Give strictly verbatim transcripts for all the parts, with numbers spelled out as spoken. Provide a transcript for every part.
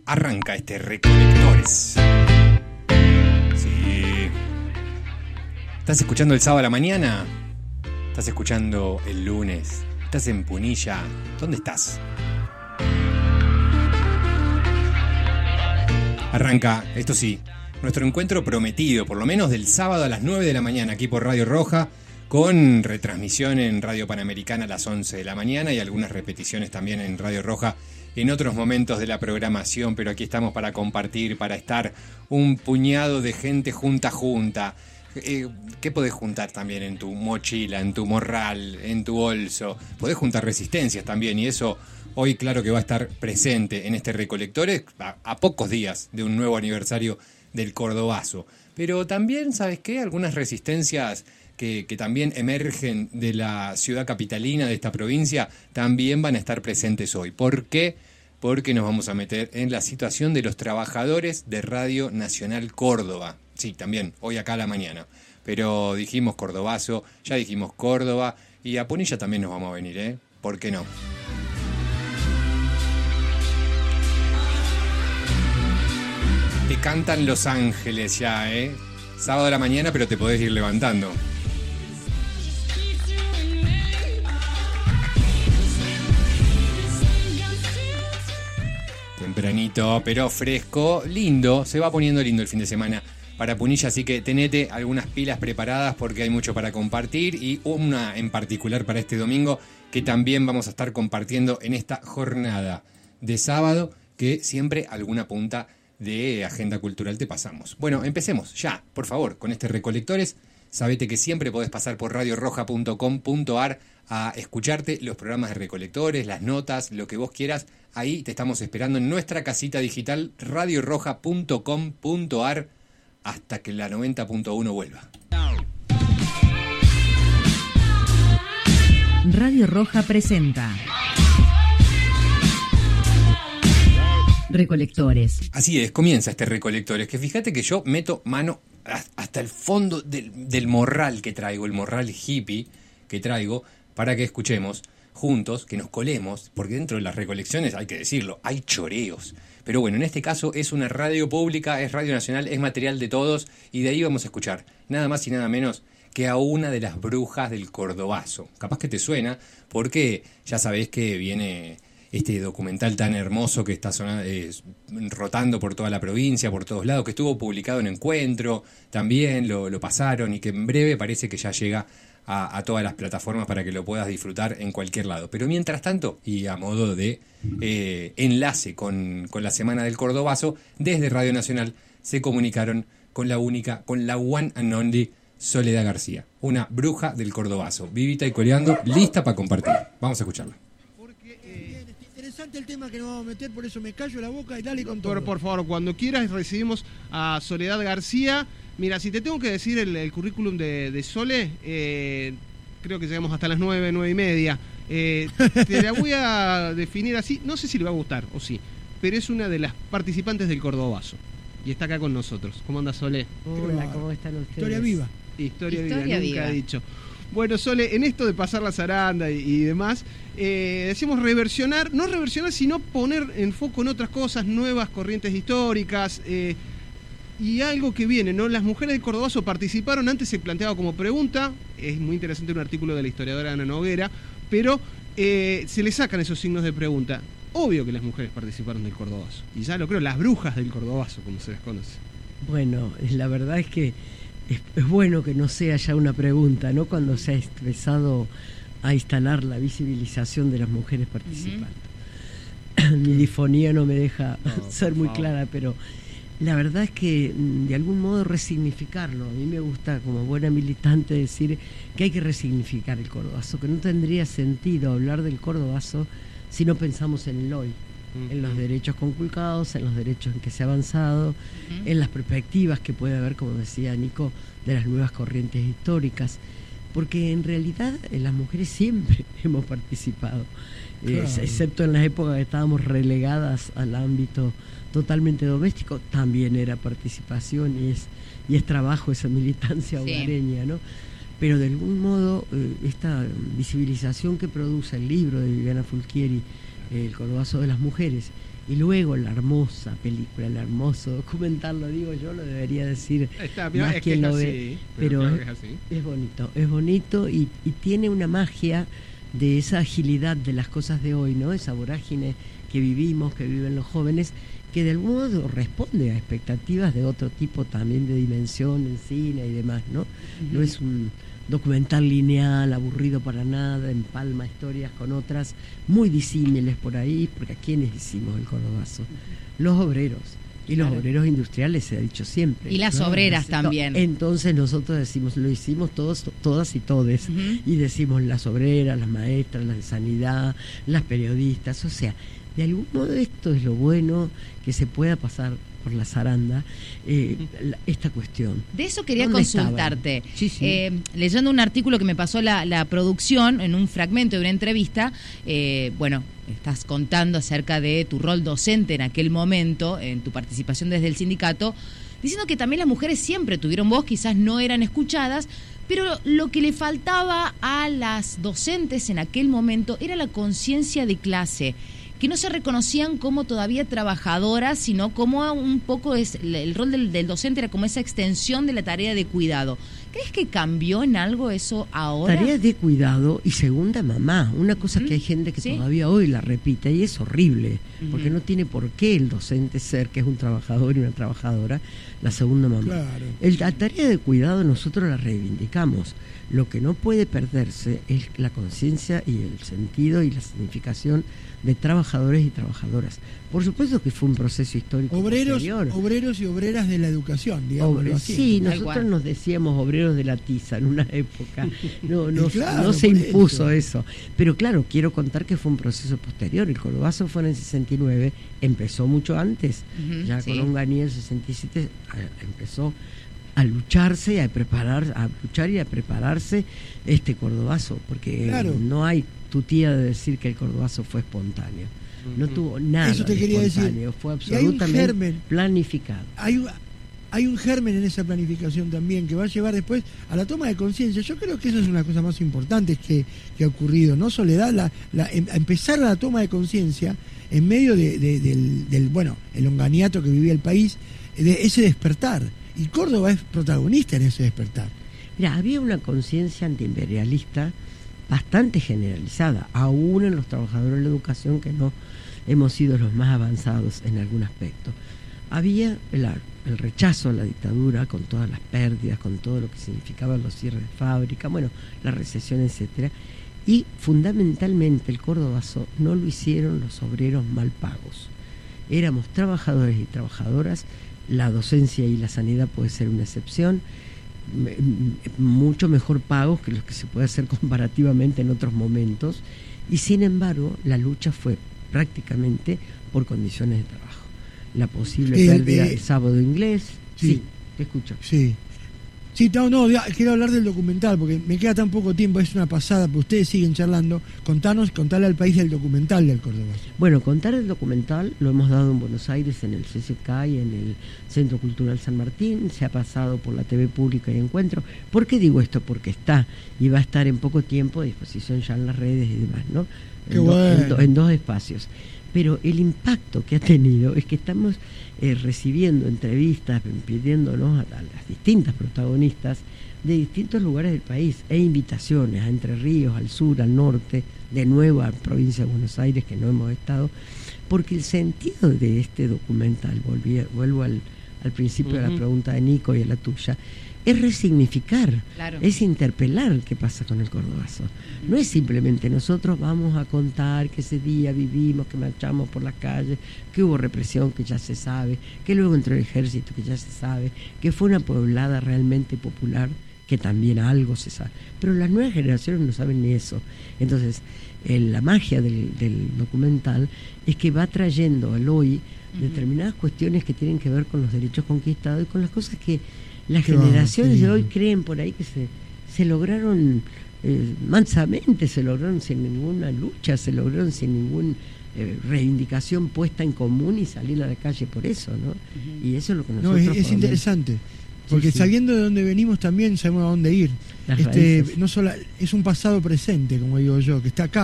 Arranca este Recolectores. Sí. ¿Estás escuchando el sábado a la mañana? ¿Estás escuchando el lunes? ¿Estás en Punilla? ¿Dónde estás? Arranca, esto sí, nuestro encuentro prometido, por lo menos del sábado a las nueve de la mañana, aquí por Radio Roja, con retransmisión en Radio Panamericana a las once de la mañana y algunas repeticiones también en Radio Roja en otros momentos de la programación, pero aquí estamos para compartir, para estar un puñado de gente junta junta. Eh, ¿Qué podés juntar también en tu mochila, en tu morral, en tu bolso? Podés juntar resistencias también, y eso hoy claro que va a estar presente en este Recolectores a, a pocos días de un nuevo aniversario del Cordobazo. Pero también, ¿sabes qué? Algunas resistencias que, que también emergen de la ciudad capitalina, de esta provincia, también van a estar presentes hoy. ¿Por qué? Porque nos vamos a meter en la situación de los trabajadores de Radio Nacional Córdoba. Sí, también, hoy acá a la mañana. Pero dijimos Cordobazo, ya dijimos Córdoba, y a Punilla también nos vamos a venir, ¿eh? ¿Por qué no? Te cantan Los Ángeles ya, ¿eh? Sábado a la mañana, pero te podés ir levantando. Tempranito, pero fresco, lindo, se va poniendo lindo el fin de semana para Punilla, así que tenete algunas pilas preparadas porque hay mucho para compartir, y una en particular para este domingo que también vamos a estar compartiendo en esta jornada de sábado, que siempre alguna punta de agenda cultural te pasamos. Bueno, empecemos ya, por favor, con este Recolectores. Sabete que siempre podés pasar por radio roja punto com punto a r a escucharte los programas de Recolectores, las notas, lo que vos quieras. Ahí te estamos esperando en nuestra casita digital radio roja punto com punto a r hasta que la noventa punto uno vuelva. Radio Roja presenta Recolectores. Así es, comienza este Recolectores, que fíjate que yo meto mano hasta el fondo del, del morral que traigo, el morral hippie que traigo, para que escuchemos juntos, que nos colemos, porque dentro de las recolecciones, hay que decirlo, hay choreos. Pero bueno, en este caso es una radio pública, es Radio Nacional, es material de todos, y de ahí vamos a escuchar nada más y nada menos que a una de las brujas del Cordobazo. Capaz que te suena, porque ya sabés que viene este documental tan hermoso que está sonando, eh, rotando por toda la provincia, por todos lados, que estuvo publicado en Encuentro, también lo, lo pasaron, y que en breve parece que ya llega a, a todas las plataformas para que lo puedas disfrutar en cualquier lado. Pero mientras tanto, y a modo de eh, enlace con, con la Semana del Cordobazo, desde Radio Nacional se comunicaron con la única, con la one and only Soledad García, una bruja del Cordobazo, vivita y coleando, lista para compartir. Vamos a escucharla. Interesante el tema que nos vamos a meter, por eso me callo la boca y dale con todo. Por, por favor, cuando quieras recibimos a Soledad García. Mira, si te tengo que decir el, el currículum de, de Sole, eh, creo que llegamos hasta las nueve, nueve y media. Eh, te la voy a definir así, no sé si le va a gustar o sí, pero es una de las participantes del Cordobazo y está acá con nosotros. ¿Cómo anda, Sole? Hola, ¿cómo están ustedes? Historia viva. Historia, Historia viva, viva. nunca he dicho. Bueno, Sole, en esto de pasar la zaranda y, y demás, eh, decimos reversionar, no reversionar, sino poner en foco en otras cosas, nuevas corrientes históricas, eh, y algo que viene, ¿no? Las mujeres del Cordobazo participaron, antes se planteaba como pregunta, es muy interesante un artículo de la historiadora Ana Noguera, pero eh, se le sacan esos signos de pregunta. Obvio que las mujeres participaron del Cordobazo, y ya lo creo, las brujas del Cordobazo, como se les conoce. Bueno, la verdad es que es, es bueno que no sea ya una pregunta, ¿no? Cuando se ha empezado a instalar la visibilización de las mujeres participantes. Uh-huh. Mi difonía no me deja no, ser muy favor. clara, pero la verdad es que de algún modo resignificarlo. A mí me gusta, como buena militante, decir que hay que resignificar el Cordobazo, que no tendría sentido hablar del Cordobazo si no pensamos en el hoy, uh-huh. en los derechos conculcados, en los derechos en que se ha avanzado, uh-huh. en las perspectivas que puede haber, como decía Nico, de las nuevas corrientes históricas, porque en realidad eh, las mujeres siempre hemos participado, claro. eh, excepto en las épocas que estábamos relegadas al ámbito totalmente doméstico, también era participación y es, y es trabajo esa militancia sí. hogareña, ¿no? Pero de algún modo eh, esta visibilización que produce el libro de Viviana Fulchieri, eh, El Cordobazo de las Mujeres, Y luego la hermosa película, el hermoso documental, lo digo yo, lo debería decir Está, más es quien que es lo así, ve, pero pero claro es, que es así. es bonito, es bonito y, y tiene una magia de esa agilidad de las cosas de hoy, ¿no? Esa vorágine que vivimos, que viven los jóvenes, que de algún modo responde a expectativas de otro tipo también de dimensión en cine y demás, ¿no? Uh-huh. No es un documental lineal, aburrido para nada, empalma historias con otras muy disímiles por ahí, porque ¿a quiénes hicimos el Cordobazo? Los obreros. Y los claro. obreros industriales, se ha dicho siempre. Y las claro. obreras también. Entonces nosotros decimos, lo hicimos todos, todas y todes. Uh-huh. Y decimos las obreras, las maestras, las de sanidad, las periodistas. O sea, de algún modo esto es lo bueno que se pueda pasar por la zaranda, eh, la, esta cuestión. De eso quería consultarte. Sí, sí. Eh, leyendo un artículo que me pasó la, la producción, en un fragmento de una entrevista, eh, bueno, estás contando acerca de tu rol docente en aquel momento, en tu participación desde el sindicato, diciendo que también las mujeres siempre tuvieron voz, quizás no eran escuchadas, pero lo que le faltaba a las docentes en aquel momento era la conciencia de clase, que no se reconocían como todavía trabajadoras, sino como un poco es el rol del, del docente era como esa extensión de la tarea de cuidado. ¿Crees que cambió en algo eso ahora? Tarea de cuidado y segunda mamá, una cosa uh-huh. que hay gente que ¿Sí? todavía hoy la repite y es horrible, uh-huh. porque no tiene por qué el docente ser, que es un trabajador y una trabajadora, la segunda mamá. Claro. El, la tarea de cuidado nosotros la reivindicamos. Lo que no puede perderse es la conciencia y el sentido y la significación de trabajadores y trabajadoras. Por supuesto que fue un proceso histórico obreros, posterior. Obreros y obreras de la educación, digamos. Obre, así. Sí, nosotros nos decíamos obreros de la tiza en una época. No, no, claro, no se impuso eso. eso. Pero claro, quiero contar que fue un proceso posterior. El Cordobazo fue en el sesenta y nueve, empezó mucho antes. Uh-huh, ya sí. con Onganía en el sesenta y siete empezó a lucharse, a preparar, a luchar y a prepararse este Cordobazo, porque claro. no hay tutía de decir que el Cordobazo fue espontáneo. No tuvo nada Eso te de quería espontáneo, decir. fue absolutamente germen, planificado. Hay un, hay un germen en esa planificación también que va a llevar después a la toma de conciencia. Yo creo que eso es una cosa más importante que, que ha ocurrido, ¿no? Soledad, la, la, em, empezar la toma de conciencia en medio de, de, del, del, bueno, el onganiato que vivía el país, de ese despertar. Y Córdoba es protagonista en ese despertar. Mira, había una conciencia antiimperialista bastante generalizada, aún en los trabajadores de la educación, que no hemos sido los más avanzados en algún aspecto. Había el, el rechazo a la dictadura, con todas las pérdidas, con todo lo que significaban los cierres de fábrica, bueno, la recesión, etcétera. Y fundamentalmente el Cordobazo no lo hicieron los obreros mal pagos. Éramos trabajadores y trabajadoras. La docencia y la sanidad puede ser una excepción, mucho mejor pagos que los que se puede hacer comparativamente en otros momentos, y sin embargo la lucha fue prácticamente por condiciones de trabajo. La posible eh, pérdida eh, del sábado inglés. Sí, sí, te escucho. Sí. Sí, no, no, quiero hablar del documental, porque me queda tan poco tiempo, es una pasada, pero ustedes siguen charlando. Contanos, contarle al país del documental del Cordobazo. Bueno, contar el documental lo hemos dado en Buenos Aires, en el C C K y en el Centro Cultural San Martín, se ha pasado por la T V Pública y Encuentro. ¿Por qué digo esto? Porque está, y va a estar en poco tiempo a disposición ya en las redes y demás, ¿no? Qué en, bueno. do, en, do, en dos espacios. Pero el impacto que ha tenido es que estamos eh, recibiendo entrevistas, pidiéndonos a, a las distintas protagonistas de distintos lugares del país e invitaciones a Entre Ríos, al sur, al norte, de nuevo a la provincia de Buenos Aires, que no hemos estado, porque el sentido de este documental, volví, vuelvo al, al principio uh-huh. de la pregunta de Nico y a la tuya, es resignificar, claro. es interpelar qué pasa con el Cordobazo. Uh-huh. No es simplemente nosotros vamos a contar que ese día vivimos, que marchamos por las calles, que hubo represión, que ya se sabe, que luego entró el ejército, que ya se sabe, que fue una poblada realmente popular, que también algo se sabe. Pero las nuevas generaciones no saben ni eso. Entonces, eh, la magia del, del documental es que va trayendo al hoy uh-huh. determinadas cuestiones que tienen que ver con los derechos conquistados y con las cosas que las Qué generaciones de hoy creen por ahí que se, se lograron eh, mansamente, se lograron sin ninguna lucha, se lograron sin ninguna eh, reivindicación puesta en común y salir a la calle por eso, ¿no? Uh-huh. Y eso es lo que nosotros... No, es, es interesante, porque sí, sí. sabiendo de dónde venimos también sabemos a dónde ir. Las este raíces. no solo es un pasado presente, como digo yo, que está acá,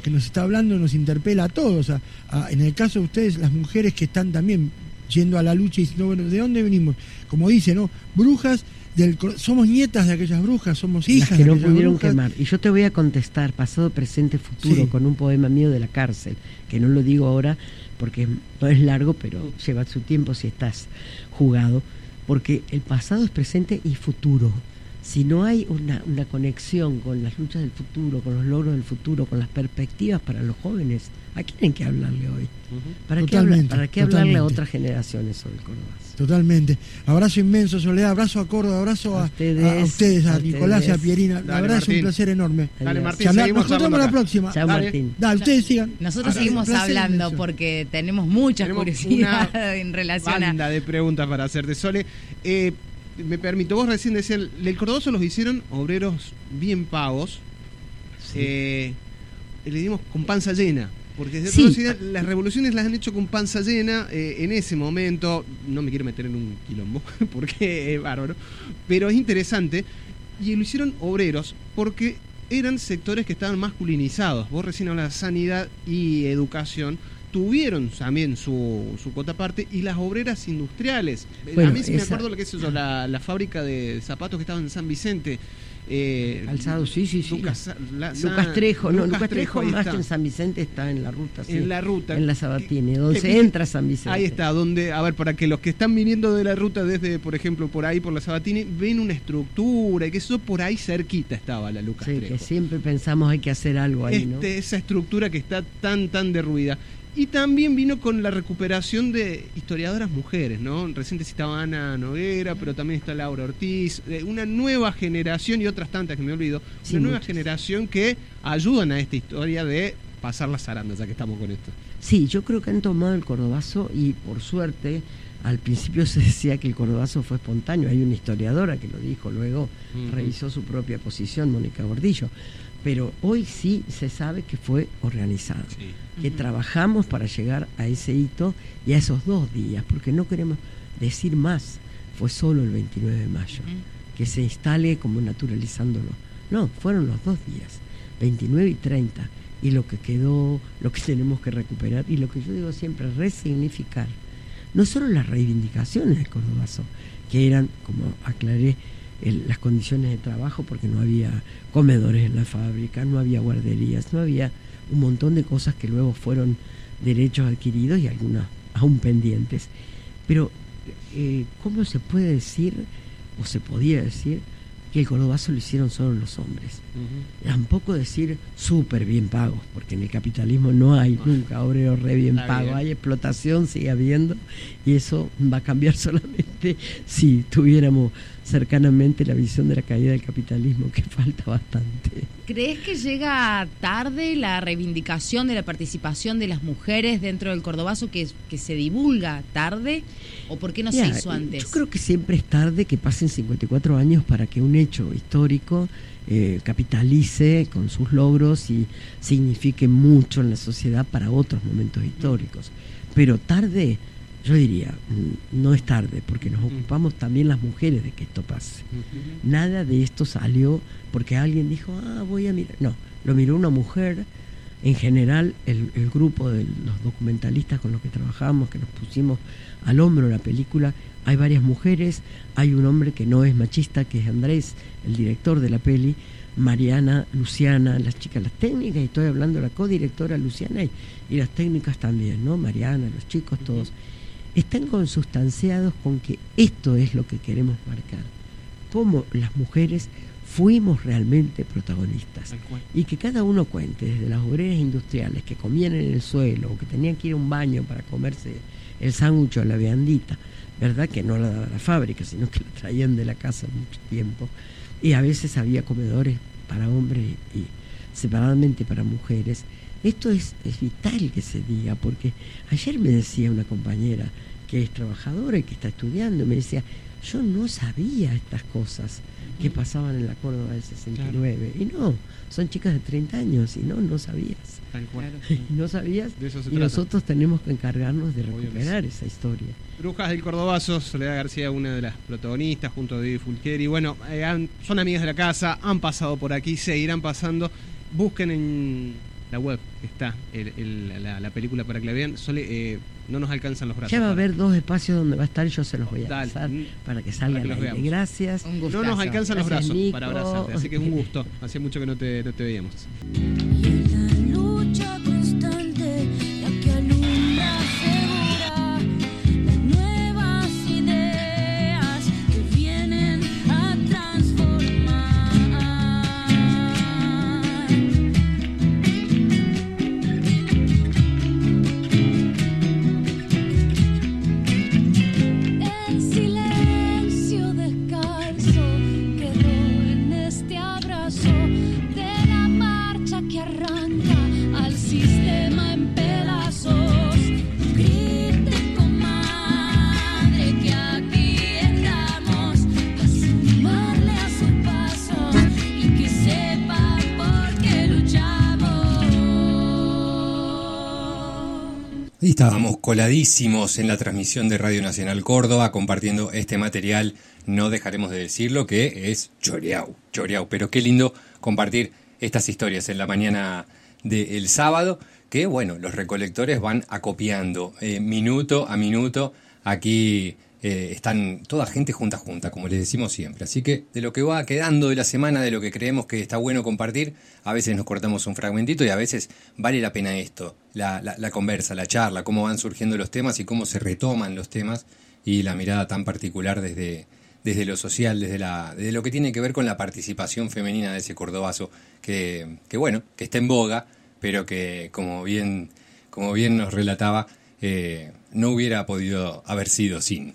que nos está hablando nos interpela a todos. A, a, en el caso de ustedes, las mujeres que están también yendo a la lucha y diciendo, bueno, ¿de dónde venimos? Como dice, ¿no? Brujas, del, somos nietas de aquellas brujas, somos hijas las que de no aquellas pudieron brujas. quemar. Y yo te voy a contestar, pasado, presente, futuro, Sí. con un poema mío de la cárcel, que no lo digo ahora porque no es largo, pero lleva su tiempo si estás jugado, porque el pasado es presente y futuro. Si no hay una, una conexión con las luchas del futuro, con los logros del futuro, con las perspectivas para los jóvenes, ¿a quién hay que hablarle hoy? ¿Para qué, habla, Totalmente, ¿para qué hablarle a totalmente. otras generaciones sobre el Cordobazo? Totalmente. Abrazo inmenso, Soledad, abrazo a Córdoba, abrazo A a, ustedes, a, a ustedes, a, a Nicolás y a ustedes. Pierina. La Dale, verdad es Martín. un placer enorme. Dale, Adiós. Martín, Charlar- seguimos nos encontramos charlando la acá. próxima. Chao, Dale. Martín. Dale, ustedes sigan. Nosotros Ah, seguimos un placer hablando inmenso. porque tenemos mucha Tenemos curiosidad una en relación a... Banda de preguntas para hacerte, Sole. Eh, me permito, vos recién decías, el Cordobazo los hicieron obreros bien pagos. Sí. Eh, le dimos con panza llena. Porque desde Sí. todas las ideas, las revoluciones las han hecho con panza llena. Eh, en ese momento, no me quiero meter en un quilombo, porque es bárbaro, pero es interesante. Y lo hicieron obreros porque eran sectores que estaban masculinizados. Vos recién hablabas de sanidad y educación. Tuvieron también su, su cuota parte, y las obreras industriales. Bueno, a mí sí me esa- acuerdo lo que es eso, la, la fábrica de zapatos que estaba en San Vicente. Eh, Calzado, sí, sí, sí. Lucas, la- Lucas Trejo, no, Lucas Trejo ahí más está. que en San Vicente está en la ruta, sí, En la ruta. en la Sabatini, donde que- se entra a San Vicente. Ahí está, donde, a ver, para que los que están viniendo de la ruta desde, por ejemplo, por ahí, por la Sabatini, ven una estructura, y que eso por ahí cerquita estaba la Lucas Sí, Trejo. que siempre pensamos hay que hacer algo ahí, ¿no? Este, esa estructura que está tan, tan derruida. Y también vino con la recuperación de historiadoras mujeres, ¿no? Reciente citaba Ana Noguera, pero también está Laura Ortiz, eh, una nueva generación y otras tantas que me olvido, Sí, una nueva muchas. generación que ayudan a esta historia de pasar las zarandas, ya que estamos con esto. Sí, yo creo que han tomado el Cordobazo y por suerte, al principio se decía que el Cordobazo fue espontáneo, hay una historiadora que lo dijo, luego Ujú. revisó su propia posición, Mónica Gordillo, pero hoy sí se sabe que fue organizado, que Ujú. trabajamos para llegar a ese hito y a esos dos días, porque no queremos decir más, fue solo el veintinueve de mayo, Ujú. que se instale como naturalizándolo. No, fueron los dos días, veintinueve y treinta, y lo que quedó, lo que tenemos que recuperar, y lo que yo digo siempre, resignificar, no solo las reivindicaciones del Cordobazo, que eran, como aclaré, el- las condiciones de trabajo, porque no había comedores en la fábrica, no había guarderías, no había un montón de cosas que luego fueron derechos adquiridos y algunas aún pendientes. Pero, eh, ¿cómo se puede decir, o se podía decir, que el Cordobazo lo hicieron solo los hombres? Tampoco decir súper bien pagos, porque en el capitalismo no hay nunca obrero re bien Está pago, bien. hay explotación, sigue habiendo, y eso va a cambiar solamente si tuviéramos cercanamente la visión de la caída del capitalismo, que falta bastante. ¿Crees que llega tarde la reivindicación de la participación de las mujeres dentro del Cordobazo, que, que se divulga tarde? ¿O por qué no Mira, se hizo antes? Yo creo que siempre es tarde que pasen cincuenta y cuatro años para que un hecho histórico eh, capitalice con sus logros y signifique mucho en la sociedad para otros momentos históricos. Pero tarde, yo diría, mm, no es tarde, porque nos ocupamos también las mujeres de que esto pase. Nada de esto salió porque alguien dijo, ah, voy a mirar. No, lo miró una mujer. En general, el, el grupo de los documentalistas con los que trabajamos, que nos pusimos al hombro la película, hay varias mujeres, hay un hombre que no es machista, que es Andrés, el director de la peli, Mariana, Luciana, las chicas, las técnicas, y estoy hablando de la codirectora Luciana y, y las técnicas también, ¿no? Mariana, los chicos, todos. Están consustanciados con que esto es lo que queremos marcar. Cómo las mujeres fuimos realmente protagonistas. Tal cual. Y que cada uno cuente, desde las obreras industriales que comían en el suelo o que tenían que ir a un baño para comerse el sándwich o la viandita, ¿verdad? Que no la daba la fábrica, sino que la traían de la casa mucho tiempo. Y a veces había comedores para hombres y separadamente para mujeres. Esto es, es vital que se diga, porque ayer me decía una compañera que es trabajadora y que está estudiando, me decía, yo no sabía estas cosas que pasaban en la Córdoba del sesenta y nueve. Y no, son chicas de treinta años y no, no sabías. Tal cual. Claro. Y no sabías. De eso se Y trata. nosotros tenemos que encargarnos de Obvio que recuperar esa historia. Brujas del Cordobazo, Soledad García, una de las protagonistas, junto a David Fulqueri. Bueno, eh, han- son amigas de la casa, han pasado por aquí, seguirán pasando. Busquen en la web está el, el, la, la película para que la vean. Sole, eh, no nos alcanzan los brazos. Ya va a para... haber dos espacios donde va a estar y yo se los voy a Dale. pasar para que salgan Para que los ahí. veamos. Gracias. Un No gustazo. nos alcanzan los Gracias, brazos Nico. para abrazarte, así que es un gusto. Hacía mucho que no te, no te veíamos. Y en la lucha constante, la que alumbra segura, las nuevas ideas que vienen a transformar. El silencio descalzo quedó en este abrazo de la marcha que arranca al sistema en pedazos. Grite, comadre, que aquí estamos a sumarle a sus pasos y que sepa por qué luchamos. Y estábamos coladísimos en la transmisión de Radio Nacional Córdoba compartiendo este material, no dejaremos de decirlo, que es choreau, choreau. Pero qué lindo compartir estas historias en la mañana del sábado, que bueno, los recolectores van acopiando eh, minuto a minuto. Aquí eh, están toda gente junta junta, como les decimos siempre. Así que de lo que va quedando de la semana, de lo que creemos que está bueno compartir, a veces nos cortamos un fragmentito y a veces vale la pena esto, la, la, la conversa, la charla, cómo van surgiendo los temas y cómo se retoman los temas y la mirada tan particular desde, desde lo social, desde, la, desde lo que tiene que ver con la participación femenina de ese cordobazo, que, que bueno, que está en boga, pero que como bien, como bien nos relataba, eh, no hubiera podido haber sido sin.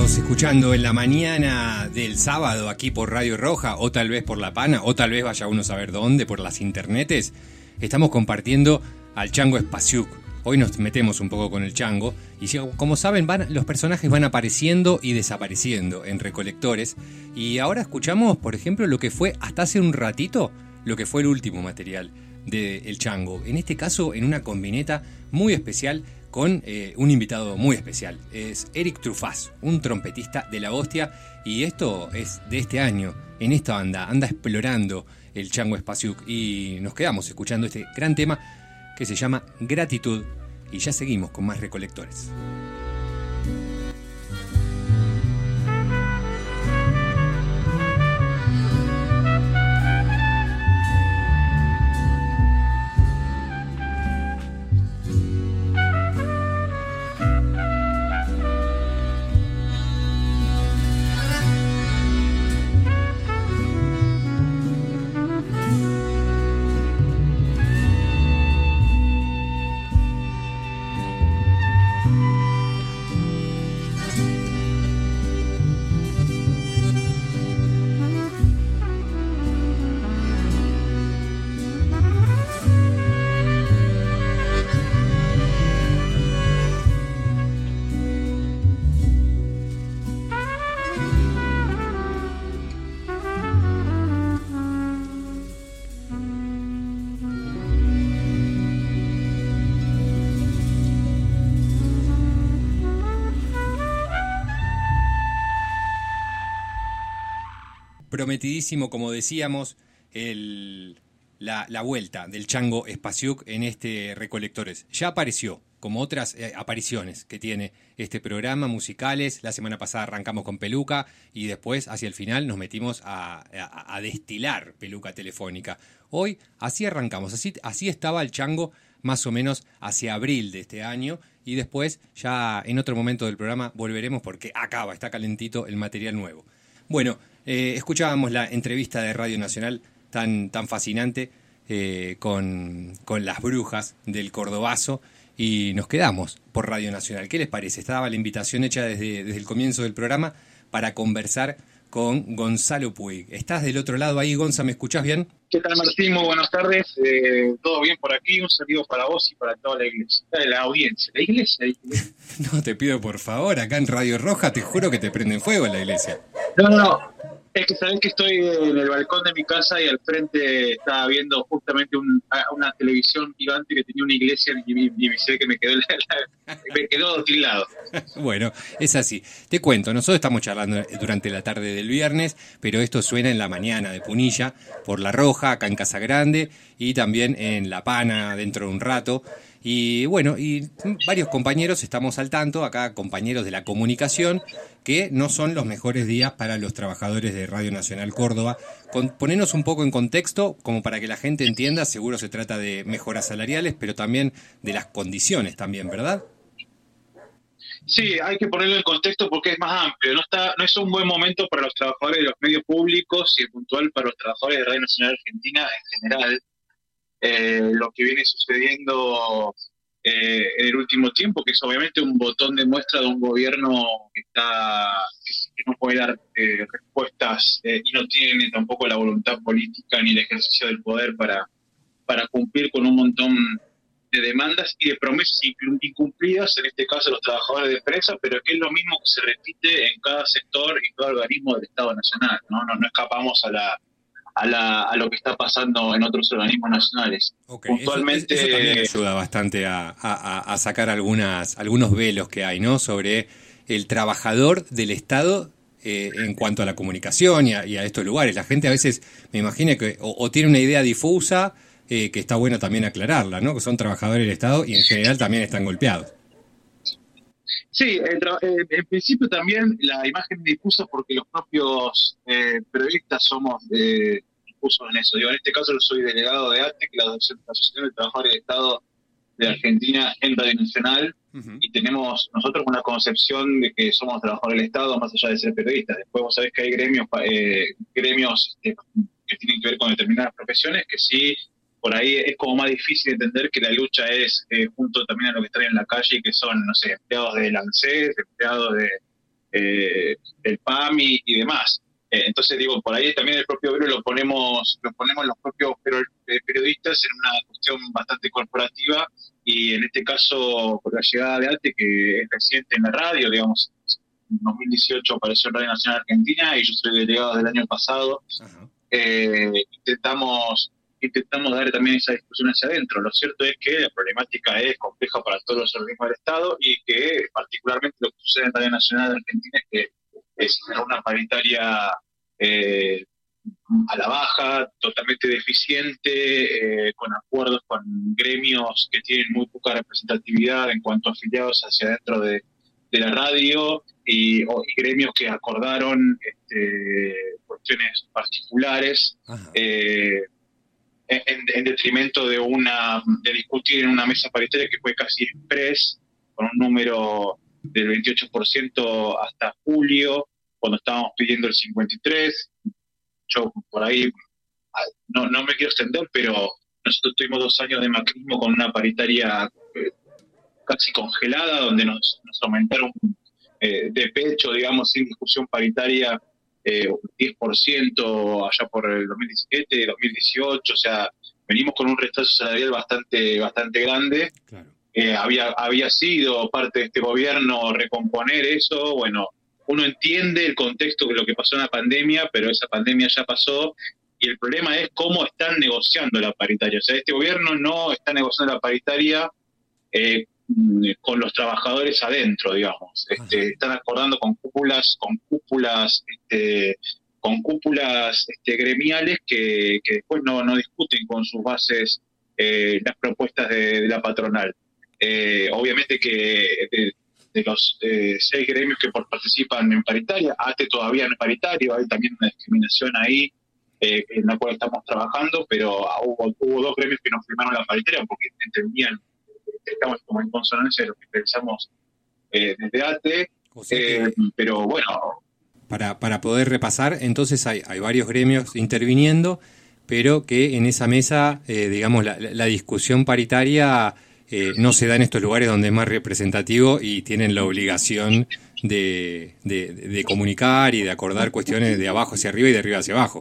Seguimos escuchando en la mañana del sábado aquí por Radio Roja, o tal vez por La Pana, o tal vez vaya uno a saber dónde, por las internetes. Estamos compartiendo al Chango Spasiuk. Hoy nos metemos un poco con el Chango y como saben, van, los personajes van apareciendo y desapareciendo en Recolectores. Y ahora escuchamos, por ejemplo, lo que fue hasta hace un ratito, lo que fue el último material de El Chango. En este caso, en una combineta muy especial con eh, un invitado muy especial. Es Eric Truffaz, un trompetista de la hostia, y esto es de este año. En esta banda anda explorando el Chango Spasiuk y nos quedamos escuchando este gran tema que se llama Gratitud, y ya seguimos con más Recolectores. Prometidísimo, como decíamos, el, la, la vuelta del Chango Spasiuk en este Recolectores. Ya apareció, como otras eh, apariciones que tiene este programa, musicales. La semana pasada arrancamos con Peluca y después, hacia el final, nos metimos a, a, a destilar Peluca telefónica. Hoy, así arrancamos, así, así estaba el Chango más o menos hacia abril de este año, y después, ya en otro momento del programa, volveremos porque acaba, está calentito el material nuevo. Bueno, eh, escuchábamos la entrevista de Radio Nacional tan, tan fascinante eh, con, con las brujas del Cordobazo, y nos quedamos por Radio Nacional. ¿Qué les parece? Estaba la invitación hecha desde, desde el comienzo del programa para conversar con Gonzalo Puig. ¿Estás del otro lado ahí, Gonza? ¿Me escuchás bien? ¿Qué tal, Martín? Muy buenas tardes. Eh, ¿Todo bien por aquí? Un saludo para vos y para toda la iglesia, la audiencia. ¿La iglesia? ¿La iglesia? No, te pido por favor, acá en Radio Roja te juro que te prenden fuego en la iglesia. No, no, no. Es que sabés que estoy en el balcón de mi casa y al frente estaba viendo justamente un, una televisión gigante que tenía una iglesia y, y, y se ve que me quedó, la, la, me quedó tildado. Bueno, es así. Te cuento, nosotros estamos charlando durante la tarde del viernes, pero esto suena en la mañana de Punilla, por La Roja, acá en Casa Grande, y también en La Pana dentro de un rato. Y bueno, y varios compañeros estamos al tanto, acá compañeros de la comunicación, que no son los mejores días para los trabajadores de Radio Nacional Córdoba. Con, ponernos un poco en contexto, como para que la gente entienda, seguro se trata de mejoras salariales, pero también de las condiciones también, ¿verdad? Sí, hay que ponerlo en contexto porque es más amplio. No está, no es un buen momento para los trabajadores de los medios públicos y en puntual para los trabajadores de Radio Nacional Argentina en general. Eh, lo que viene sucediendo eh, en el último tiempo, que es obviamente un botón de muestra de un gobierno que está que no puede dar eh, respuestas eh, y no tiene tampoco la voluntad política ni el ejercicio del poder para, para cumplir con un montón de demandas y de promesas incumplidas, en este caso los trabajadores de empresas, pero que es lo mismo que se repite en cada sector y cada organismo del Estado Nacional, ¿no? No, no escapamos a la A, la, a lo que está pasando en otros organismos nacionales. Okay, puntualmente eso, eso también ayuda bastante a, a, a sacar algunas algunos velos que hay, ¿no? Sobre el trabajador del Estado eh, en cuanto a la comunicación y a, y a estos lugares. La gente a veces me imagina que o, o tiene una idea difusa eh, que está bueno también aclararla, ¿no? Que son trabajadores del Estado y en general también están golpeados. Sí, en, en principio también la imagen difusa porque los propios eh, periodistas somos eh, difusos en eso. Digo, en este caso yo soy delegado de A T E, que es la Asociación de Trabajadores del Estado de Argentina en Radio Nacional, uh-huh. y tenemos nosotros una concepción de que somos trabajadores del Estado más allá de ser periodistas. Después vos sabés que hay gremios, eh, gremios eh, que tienen que ver con determinadas profesiones que sí, por ahí es como más difícil entender que la lucha es eh, junto también a lo que están en la calle, que son, no sé, empleados de ANSES, empleados de eh, el P A M I y demás. Eh, entonces digo, por ahí también el propio Vero lo ponemos, lo ponemos los propios periodistas en una cuestión bastante corporativa, y en este caso por la llegada de ATE, que es reciente en la radio, digamos, en dos mil dieciocho apareció en Radio Nacional Argentina y yo soy delegado del año pasado. eh, intentamos intentamos dar también esa discusión hacia adentro. Lo cierto es que la problemática es compleja para todos los organismos del Estado, y que particularmente lo que sucede en Radio Nacional Argentina es que es una paritaria eh, a la baja, totalmente deficiente, eh, con acuerdos con gremios que tienen muy poca representatividad en cuanto a afiliados hacia adentro de, de la radio, y, o, y gremios que acordaron este, cuestiones particulares eh, en, en detrimento de una de discutir en una mesa paritaria que fue casi express, con un número del veintiocho por ciento hasta julio, cuando estábamos pidiendo el cincuenta y tres por ciento. Yo por ahí, no, no me quiero extender, pero nosotros tuvimos dos años de macrismo con una paritaria eh, casi congelada, donde nos, nos aumentaron eh, de pecho, digamos, sin discusión paritaria, eh, diez por ciento allá por el dos mil diecisiete, dos mil dieciocho, o sea, venimos con un retraso salarial bastante, bastante grande. Claro. Eh, había, había sido parte de este gobierno recomponer eso. Bueno, uno entiende el contexto de lo que pasó en la pandemia, pero esa pandemia ya pasó, y el problema es cómo están negociando la paritaria. O sea, este gobierno no está negociando la paritaria eh, con los trabajadores adentro, digamos. Este, están acordando con cúpulas, con cúpulas, este, con cúpulas este, gremiales que, que después no, no discuten con sus bases eh, las propuestas de, de la patronal. Eh, obviamente que de, de los eh, seis gremios que participan en paritaria, ATE todavía no es paritario, hay también una discriminación ahí eh, en la cual estamos trabajando, pero hubo, hubo dos gremios que no firmaron la paritaria porque entendían que estamos como en consonancia de lo que pensamos eh, desde ATE, eh, pero bueno. Para, para poder repasar, entonces hay, hay varios gremios interviniendo, pero que en esa mesa, eh, digamos, la, la discusión paritaria Eh, no se da en estos lugares donde es más representativo y tienen la obligación de, de, de comunicar y de acordar cuestiones de abajo hacia arriba y de arriba hacia abajo.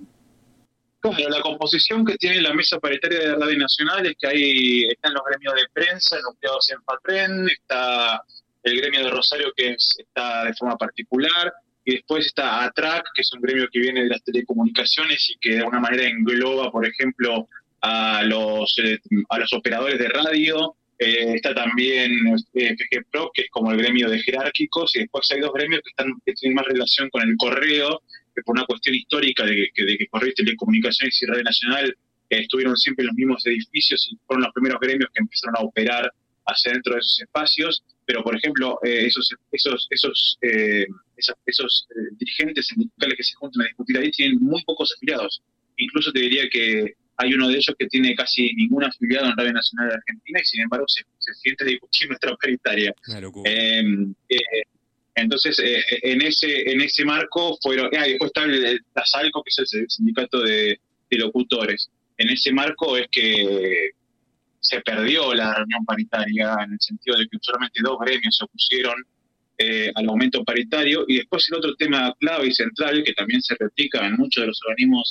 Claro, la composición que tiene la mesa paritaria de Radio Nacional es que ahí están los gremios de prensa nucleados en FATREN, está el gremio de Rosario que es, está de forma particular, y después está ATRAC, que es un gremio que viene de las telecomunicaciones y que de alguna manera engloba, por ejemplo, a los eh, a los operadores de radio. Eh, está también eh, F G Pro, que es como el gremio de jerárquicos, y después hay dos gremios que están que tienen más relación con el correo, que por una cuestión histórica de que, de que Correo y Telecomunicaciones y Radio Nacional eh, estuvieron siempre en los mismos edificios y fueron los primeros gremios que empezaron a operar hacia dentro de esos espacios. Pero por ejemplo, eh, esos esos esos eh, esos, esos eh, dirigentes sindicales que se juntan a discutir ahí tienen muy pocos afiliados. Incluso te diría que hay uno de ellos que tiene casi ningún afiliado en Radio Nacional de Argentina, y sin embargo se, se siente discutir nuestra paritaria. Eh, eh, entonces, eh, en ese en ese marco fueron... Ah, después está el TASALCO, que es el sindicato de, de locutores. En ese marco es que se perdió la reunión paritaria, en el sentido de que solamente dos gremios se opusieron eh, al aumento paritario. Y después el otro tema clave y central, que también se replica en muchos de los organismos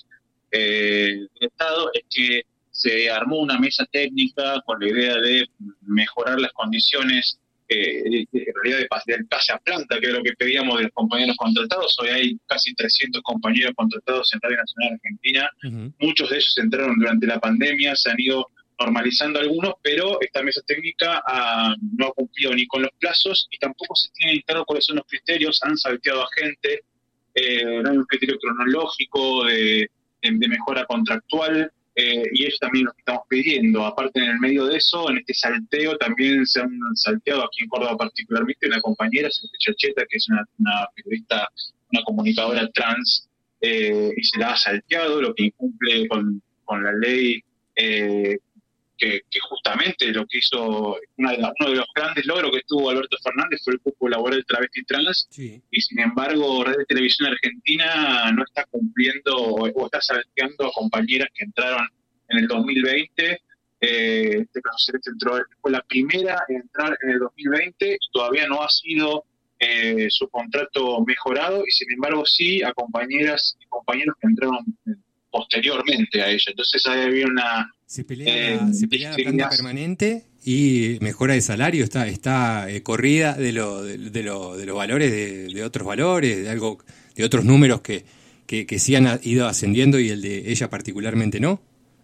Eh, del Estado, es que se armó una mesa técnica con la idea de mejorar las condiciones eh, en realidad de, del pase a planta, que es lo que pedíamos de los compañeros contratados. Hoy hay casi trescientos compañeros contratados en Radio Nacional Argentina. Uh-huh. Muchos de ellos entraron durante la pandemia, se han ido normalizando algunos, pero esta mesa técnica ah, no ha cumplido ni con los plazos y tampoco se tiene claro cuáles son los criterios. Han salteado a gente, eh, no hay un criterio cronológico de De, de mejora contractual, eh, y eso también es lo que estamos pidiendo. Aparte, en el medio de eso, en este salteo también se han salteado aquí en Córdoba particularmente una compañera, Celeste Chacheta, que es una, una periodista, una comunicadora trans, eh, y se la ha salteado, lo que incumple con, con la ley, eh, que, que justamente lo que hizo, una de la, uno de los grandes logros que tuvo Alberto Fernández fue el cupo laboral travesti trans, sí. Y sin embargo Radio Televisión Argentina no está cumpliendo o, o está salteando a compañeras que entraron en el dos mil veinte. Eh, este caso Celeste entró, fue la primera en entrar en el dos mil veinte y todavía no ha sido eh, su contrato mejorado y sin embargo sí a compañeras y compañeros que entraron posteriormente a ella. Entonces ahí había una... Se pelea, eh, la, se pelea la planta discriminación. permanente y mejora de salario, está está eh, corrida de, lo, de, de, lo, de los valores, de, de otros valores, de algo de otros números que, que, que sí han ido ascendiendo y el de ella particularmente no.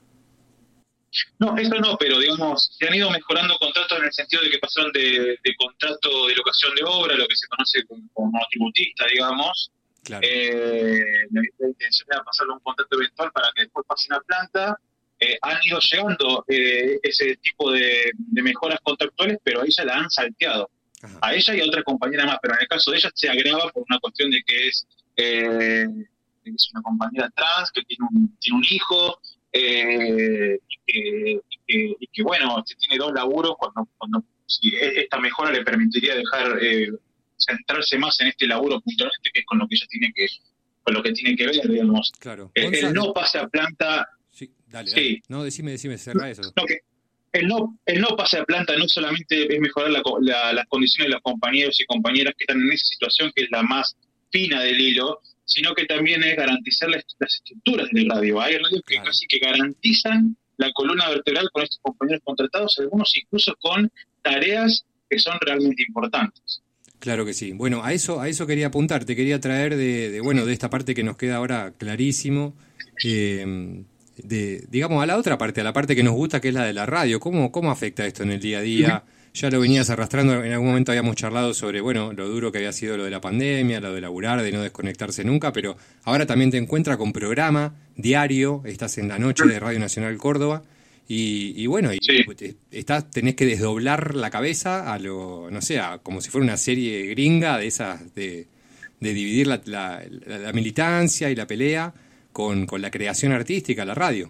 No, eso no, pero digamos, se han ido mejorando contratos en el sentido de que pasaron de, de contrato de locación de obra, lo que se conoce como, como tributista, digamos. Claro. Eh, la, la intención era pasarlo a un contrato eventual para que después pase una planta. Eh, han ido llegando eh, ese tipo de, de mejoras contractuales, pero a ella la han salteado. Ajá. A ella y a otra compañera más, pero en el caso de ella se agrava por una cuestión de que es, eh, es una compañera trans, que tiene un, tiene un hijo, eh, y, que, y, que, y que, bueno, tiene dos laburos, cuando, cuando si esta mejora le permitiría dejar eh, centrarse más en este laburo puntualmente, que es con lo que ella tiene que, con lo que tiene que ver, digamos. Claro. Eh, Gonzalo. el no pase a planta... Sí, dale, Sí. dale. No, decime, decime, cerrá eso. No, que el no, el no pase a planta no solamente es mejorar la, la, las condiciones de los compañeros y compañeras que están en esa situación, que es la más fina del hilo, sino que también es garantizar las, las estructuras del radio. Hay radios que Claro. casi que garantizan la columna vertebral con estos compañeros contratados, algunos incluso con tareas que son realmente importantes. Claro que sí. Bueno, a eso, a eso quería apuntar, te quería traer de, de bueno, de esta parte que nos queda ahora clarísimo, eh, de, digamos, a la otra parte, a la parte que nos gusta, que es la de la radio. ¿Cómo, cómo afecta esto en el día a día? Ya lo venías arrastrando, en algún momento habíamos charlado sobre, bueno, lo duro que había sido lo de la pandemia, lo de laburar, de no desconectarse nunca, pero ahora también te encuentras con programa diario, estás en la noche de Radio Nacional Córdoba, y, y bueno, y Sí. te- estás, tenés que desdoblar la cabeza a lo, no sé, a- como si fuera una serie gringa de esas, de, de dividir la, la, la- la militancia y la pelea con, con la creación artística, la radio.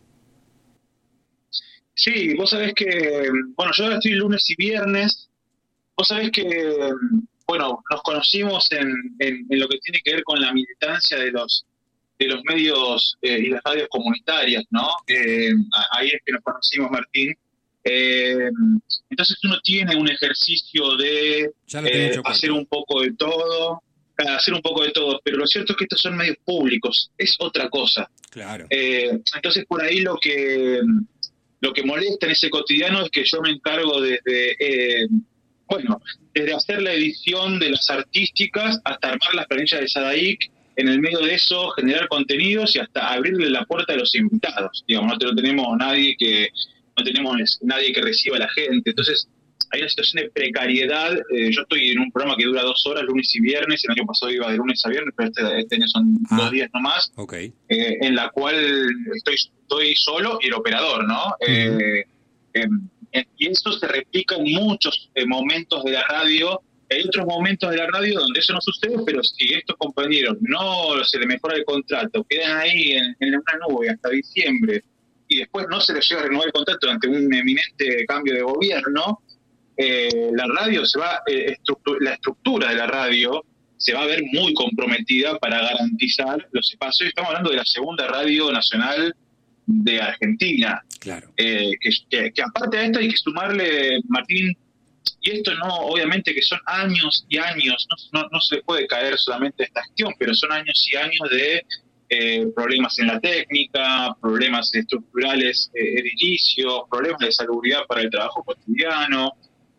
Sí, vos sabés que, bueno, yo ahora estoy lunes y viernes, vos sabés que, bueno, nos conocimos en, en, en lo que tiene que ver con la militancia de los de los medios eh, y las radios comunitarias, ¿no? Eh, ahí es que nos conocimos, Martín. Eh, entonces uno tiene un ejercicio de Ya lo tenés eh, hecho hacer corto. un poco de todo, hacer un poco de todo, pero lo cierto es que estos son medios públicos, es otra cosa. Claro. Eh, entonces por ahí lo que lo que molesta en ese cotidiano es que yo me encargo desde eh, bueno, desde hacer la edición de las artísticas hasta armar las planillas de Sadaic, en el medio de eso generar contenidos y hasta abrirle la puerta a los invitados. Digamos, no te- no tenemos nadie que no tenemos nadie que reciba a la gente. Entonces hay una situación de precariedad. Eh, yo estoy en un programa que dura dos horas, lunes y viernes. El año pasado iba de lunes a viernes, pero este, este año son Ah. dos días nomás. Ok. eh, en la cual estoy, estoy solo y el operador, ¿no? Eh, eh, eh, y eso se replica en muchos eh, momentos de la radio. Hay otros momentos de la radio donde eso no sucede, pero si estos compañeros no se les mejora el contrato, quedan ahí en, en una nube hasta diciembre y después no se les llega a renovar el contrato ante un eminente cambio de gobierno, eh, la radio se va, eh, estructu- la estructura de la radio se va a ver muy comprometida para garantizar los espacios. Estamos hablando de la segunda radio nacional de Argentina, Claro. eh, que, que, que aparte a esto hay que sumarle, Martín, y esto no, obviamente que son años y años, no, no, no se le puede caer solamente a esta gestión, pero son años y años de eh, problemas en la técnica, problemas estructurales eh, edilicios, problemas de salubridad para el trabajo cotidiano.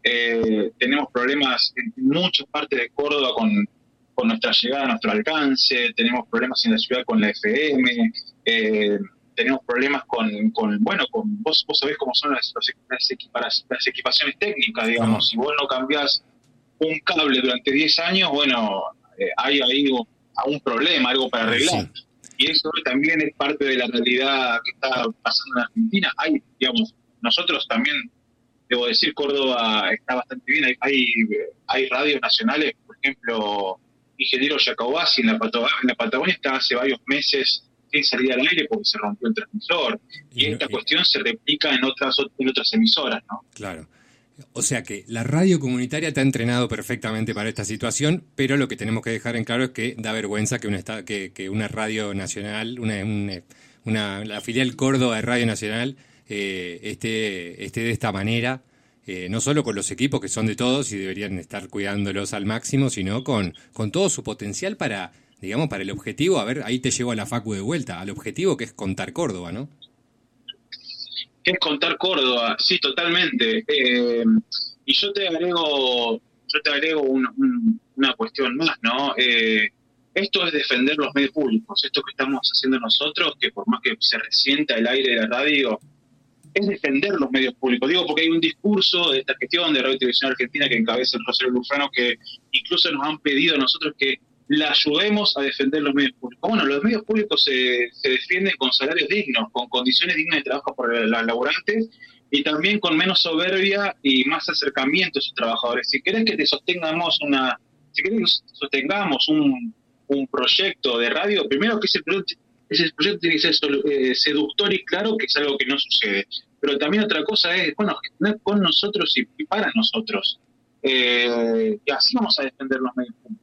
Eh, tenemos problemas en muchas partes de Córdoba con, con nuestra llegada, nuestro alcance, tenemos problemas en la ciudad con la F M, eh, tenemos problemas con, con bueno, con vos, vos sabés cómo son las, las, equiparas, las equipaciones técnicas, digamos. No. Si vos no cambiás un cable durante diez años, bueno, eh, hay ahí un, un problema, algo para arreglar. Sí. Y eso también es parte de la realidad que está pasando en Argentina. Hay, digamos, nosotros también, debo decir, Córdoba está bastante bien. Hay, hay, hay radios nacionales, por ejemplo, Ingeniero Jacobasi en la Patagonia, en la Patagonia está hace varios meses sin salir al aire porque se rompió el transmisor. Y Y no- esta y- cuestión se replica en otras en otras emisoras, ¿no? Claro. O sea que la radio comunitaria te ha entrenado perfectamente para esta situación, pero lo que tenemos que dejar en claro es que da vergüenza que una, esta- que, que una radio nacional, una, una, una- la filial Córdoba de Radio Nacional, eh, esté, esté de esta manera eh, no solo con los equipos que son de todos y deberían estar cuidándolos al máximo, sino con, con todo su potencial para, digamos, para el objetivo. A ver, ahí te llevo a la Facu de vuelta, al objetivo que es contar Córdoba, ¿no? Es contar Córdoba, sí, totalmente. Eh, y yo te agrego, yo te agrego un, un, una cuestión más, ¿no? Eh, esto es defender los medios públicos, esto que estamos haciendo nosotros, que por más que se resienta el aire de la radio, es defender los medios públicos. Digo, porque hay un discurso de esta gestión de Radio y Televisión Argentina que encabeza el Rosario Lufrano, que incluso nos han pedido a nosotros que la ayudemos a defender los medios públicos. Bueno, los medios públicos se, se defienden con salarios dignos, con condiciones dignas de trabajo para los laburantes y también con menos soberbia y más acercamiento a sus trabajadores. Si querés que te sostengamos una, si querés que sostengamos un, un proyecto de radio, primero que ese proyecto, ese proyecto tiene que ser eh, seductor y claro, que es algo que no sucede. Pero también otra cosa es, bueno, gestionar con nosotros y para nosotros. Eh, y así vamos a defender los medios públicos.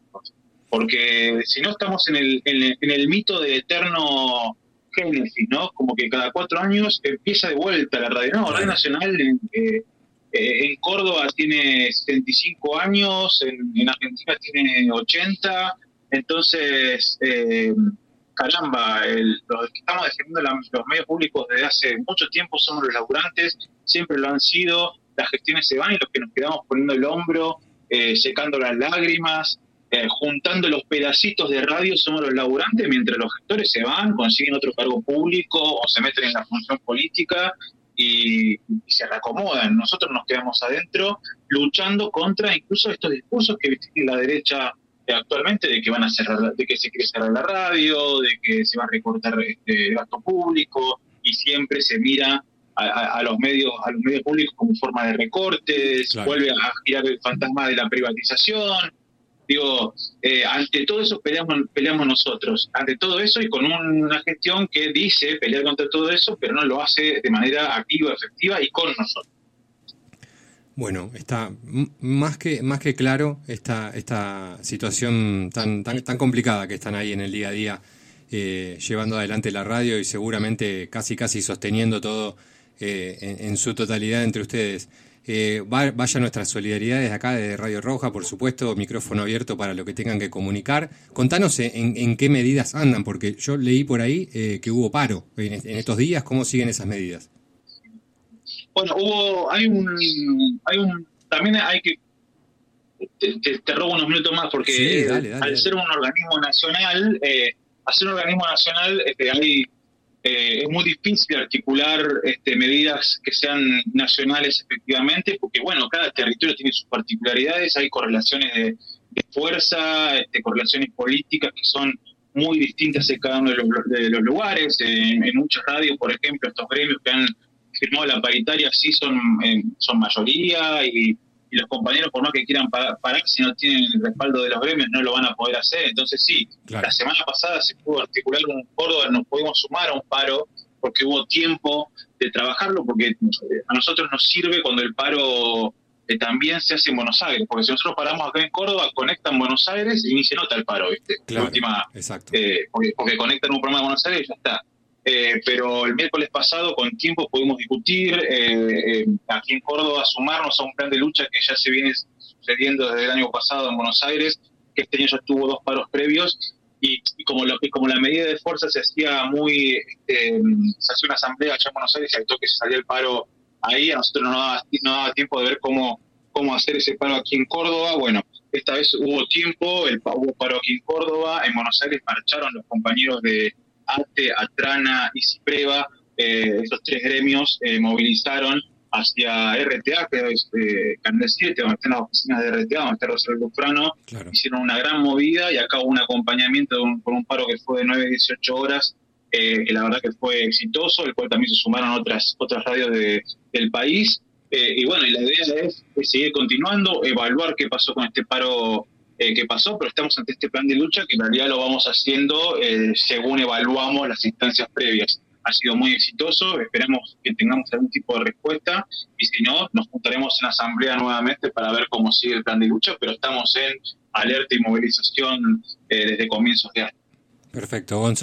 Porque si no estamos en el, en el, en el mito de eterno génesis, ¿no? Como que cada cuatro años empieza de vuelta la radio. No, Radio Nacional en, eh, en Córdoba tiene setenta y cinco años, en, en Argentina tiene ochenta, entonces, eh, caramba, el, los que estamos defendiendo la, los medios públicos desde hace mucho tiempo somos los laburantes, siempre lo han sido, las gestiones se van y los que nos quedamos poniendo el hombro, eh, secando las lágrimas, Eh, juntando los pedacitos de radio somos los laburantes, mientras los gestores se van, consiguen otro cargo público o se meten en la función política y, y se reacomodan. Nosotros nos quedamos adentro luchando contra incluso estos discursos que tiene la derecha eh, actualmente de que van a cerrar, de que se quiere cerrar la radio, de que se va a recortar este gasto público y siempre se mira a, a, a los medios a los medios públicos como forma de recortes, claro. Vuelve a girar el fantasma de la privatización. Digo, eh, ante todo eso peleamos, peleamos nosotros, ante todo eso y con una gestión que dice pelear contra todo eso, pero no lo hace de manera activa, efectiva y con nosotros. Bueno, está más que más que claro esta esta situación tan tan tan complicada que están ahí en el día a día, eh, llevando adelante la radio y seguramente casi casi sosteniendo todo eh, en, en su totalidad entre ustedes. Eh, vaya nuestras solidaridades acá de Radio Roja, por supuesto, micrófono abierto para lo que tengan que comunicar. Contanos en, en qué medidas andan, porque yo leí por ahí eh, que hubo paro en, en estos días. ¿Cómo siguen esas medidas? Bueno, hubo, hay un, hay un, también hay que, te, te, te robo unos minutos más, porque sí, dale, dale, al dale. ser un organismo nacional, eh, al ser un organismo nacional, este, hay Eh, es muy difícil articular este, medidas que sean nacionales efectivamente, porque bueno, cada territorio tiene sus particularidades, hay correlaciones de, de fuerza, este, correlaciones políticas que son muy distintas en cada uno de los, de los lugares. En, en muchas radios, por ejemplo, estos gremios que han firmado la paritaria sí son, eh, son mayoría y, y los compañeros, por más que quieran parar, si no tienen el respaldo de los gremios, no lo van a poder hacer. Entonces sí, claro. La semana pasada se pudo articular un Córdoba, nos pudimos sumar a un paro porque hubo tiempo de trabajarlo, porque a nosotros nos sirve cuando el paro eh, también se hace en Buenos Aires, porque si nosotros paramos acá en Córdoba, conectan Buenos Aires y ni se nota el paro, ¿viste? Claro, la última, exacto. Eh, porque, porque conectan un programa de Buenos Aires y ya está. Eh, pero el miércoles pasado con tiempo pudimos discutir eh, eh, aquí en Córdoba, sumarnos a un plan de lucha que ya se viene sucediendo desde el año pasado en Buenos Aires, que este año ya tuvo dos paros previos y, y como, lo, y como la medida de fuerza se hacía muy este, se hacía una asamblea allá en Buenos Aires y al toque se salía el paro ahí, a nosotros no daba, no daba tiempo de ver cómo, cómo hacer ese paro aquí en Córdoba. Bueno, esta vez hubo tiempo, el, hubo paro aquí en Córdoba, en Buenos Aires marcharon los compañeros de ATE, Atrana y Cipreva, eh, esos tres gremios eh, movilizaron hacia R T A, que es eh, Canal siete, donde están las oficinas de R T A, donde está Rosario Lufrano, claro. Hicieron una gran movida y acá hubo un acompañamiento de un, por un paro que fue de nueve a dieciocho horas, eh, que la verdad que fue exitoso, el cual también se sumaron otras otras radios de, del país, eh, y bueno, y la idea es, es seguir continuando, evaluar qué pasó con este paro Eh, que pasó, pero estamos ante este plan de lucha que en realidad lo vamos haciendo eh, según evaluamos las instancias previas. Ha sido muy exitoso, esperemos que tengamos algún tipo de respuesta y si no, nos juntaremos en asamblea nuevamente para ver cómo sigue el plan de lucha, pero estamos en alerta y movilización eh, desde comienzos de año. Perfecto, Gonza.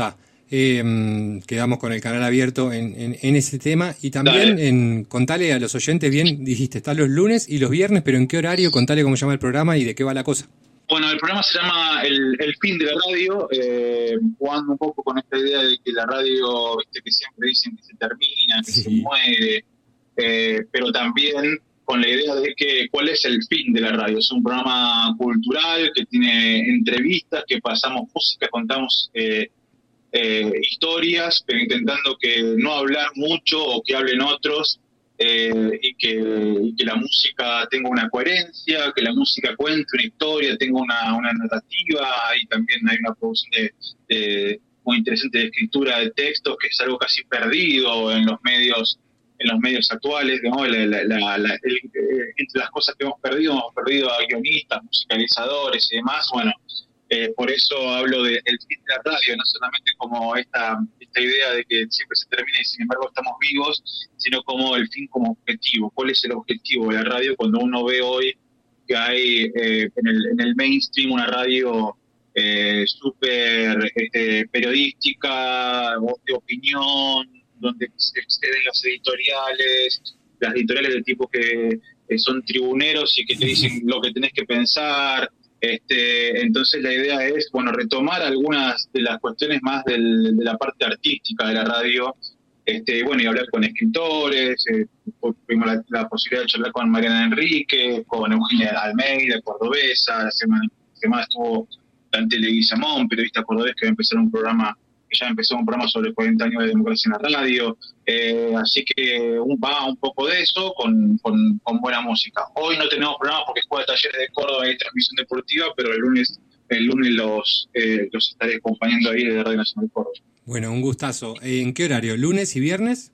Eh, quedamos con el canal abierto en, en, en ese tema. Y también en, contale a los oyentes bien, dijiste, está los lunes y los viernes, pero ¿en qué horario? Contale cómo se llama el programa y de qué va la cosa. Bueno, el programa se llama El, el fin de la radio, eh, jugando un poco con esta idea de que la radio, viste, que siempre dicen que se termina, que sí. se muere, eh, pero también con la idea de que cuál es el fin de la radio. Es un programa cultural que tiene entrevistas, que pasamos música, contamos eh, eh, historias, pero intentando que no hablar mucho o que hablen otros. Eh, y, que, y que la música tenga una coherencia, que la música cuente una historia, tenga una, una narrativa. Ahí también hay una producción de, de, muy interesante de escritura de textos, que es algo casi perdido en los medios en los medios actuales, ¿no? la, la, la, la, el, eh, entre las cosas que hemos perdido, hemos perdido a guionistas, musicalizadores y demás. Bueno, Eh, por eso hablo del de fin de la radio, no solamente como esta, esta idea de que siempre se termina y sin embargo estamos vivos, sino como el fin como objetivo. ¿Cuál es el objetivo de la radio cuando uno ve hoy que hay eh, en, el, en el mainstream una radio eh, súper este, periodística, de opinión, donde se exceden los editoriales, las editoriales del tipo que eh, son tribuneros y que te dicen lo que tenés que pensar? Este, entonces la idea es, bueno, retomar algunas de las cuestiones más del, de la parte artística de la radio, este, bueno, y hablar con escritores. Eh, tuvimos la, la posibilidad de charlar con Mariana Enrique, con Eugenia Almeida, cordobesa. La semana, la semana estuvo Dante Leguizamón, periodista cordobés, que va a empezar un programa, que ya empezó un programa sobre cuarenta años de democracia en la radio. Eh, así que un, va un poco de eso con, con, con buena música. Hoy no tenemos programa porque Escuela de Talleres de Córdoba y transmisión deportiva, pero el lunes el lunes los, eh, los estaré acompañando ahí desde Radio Nacional de Córdoba. Bueno, un gustazo. ¿En qué horario? ¿Lunes y viernes?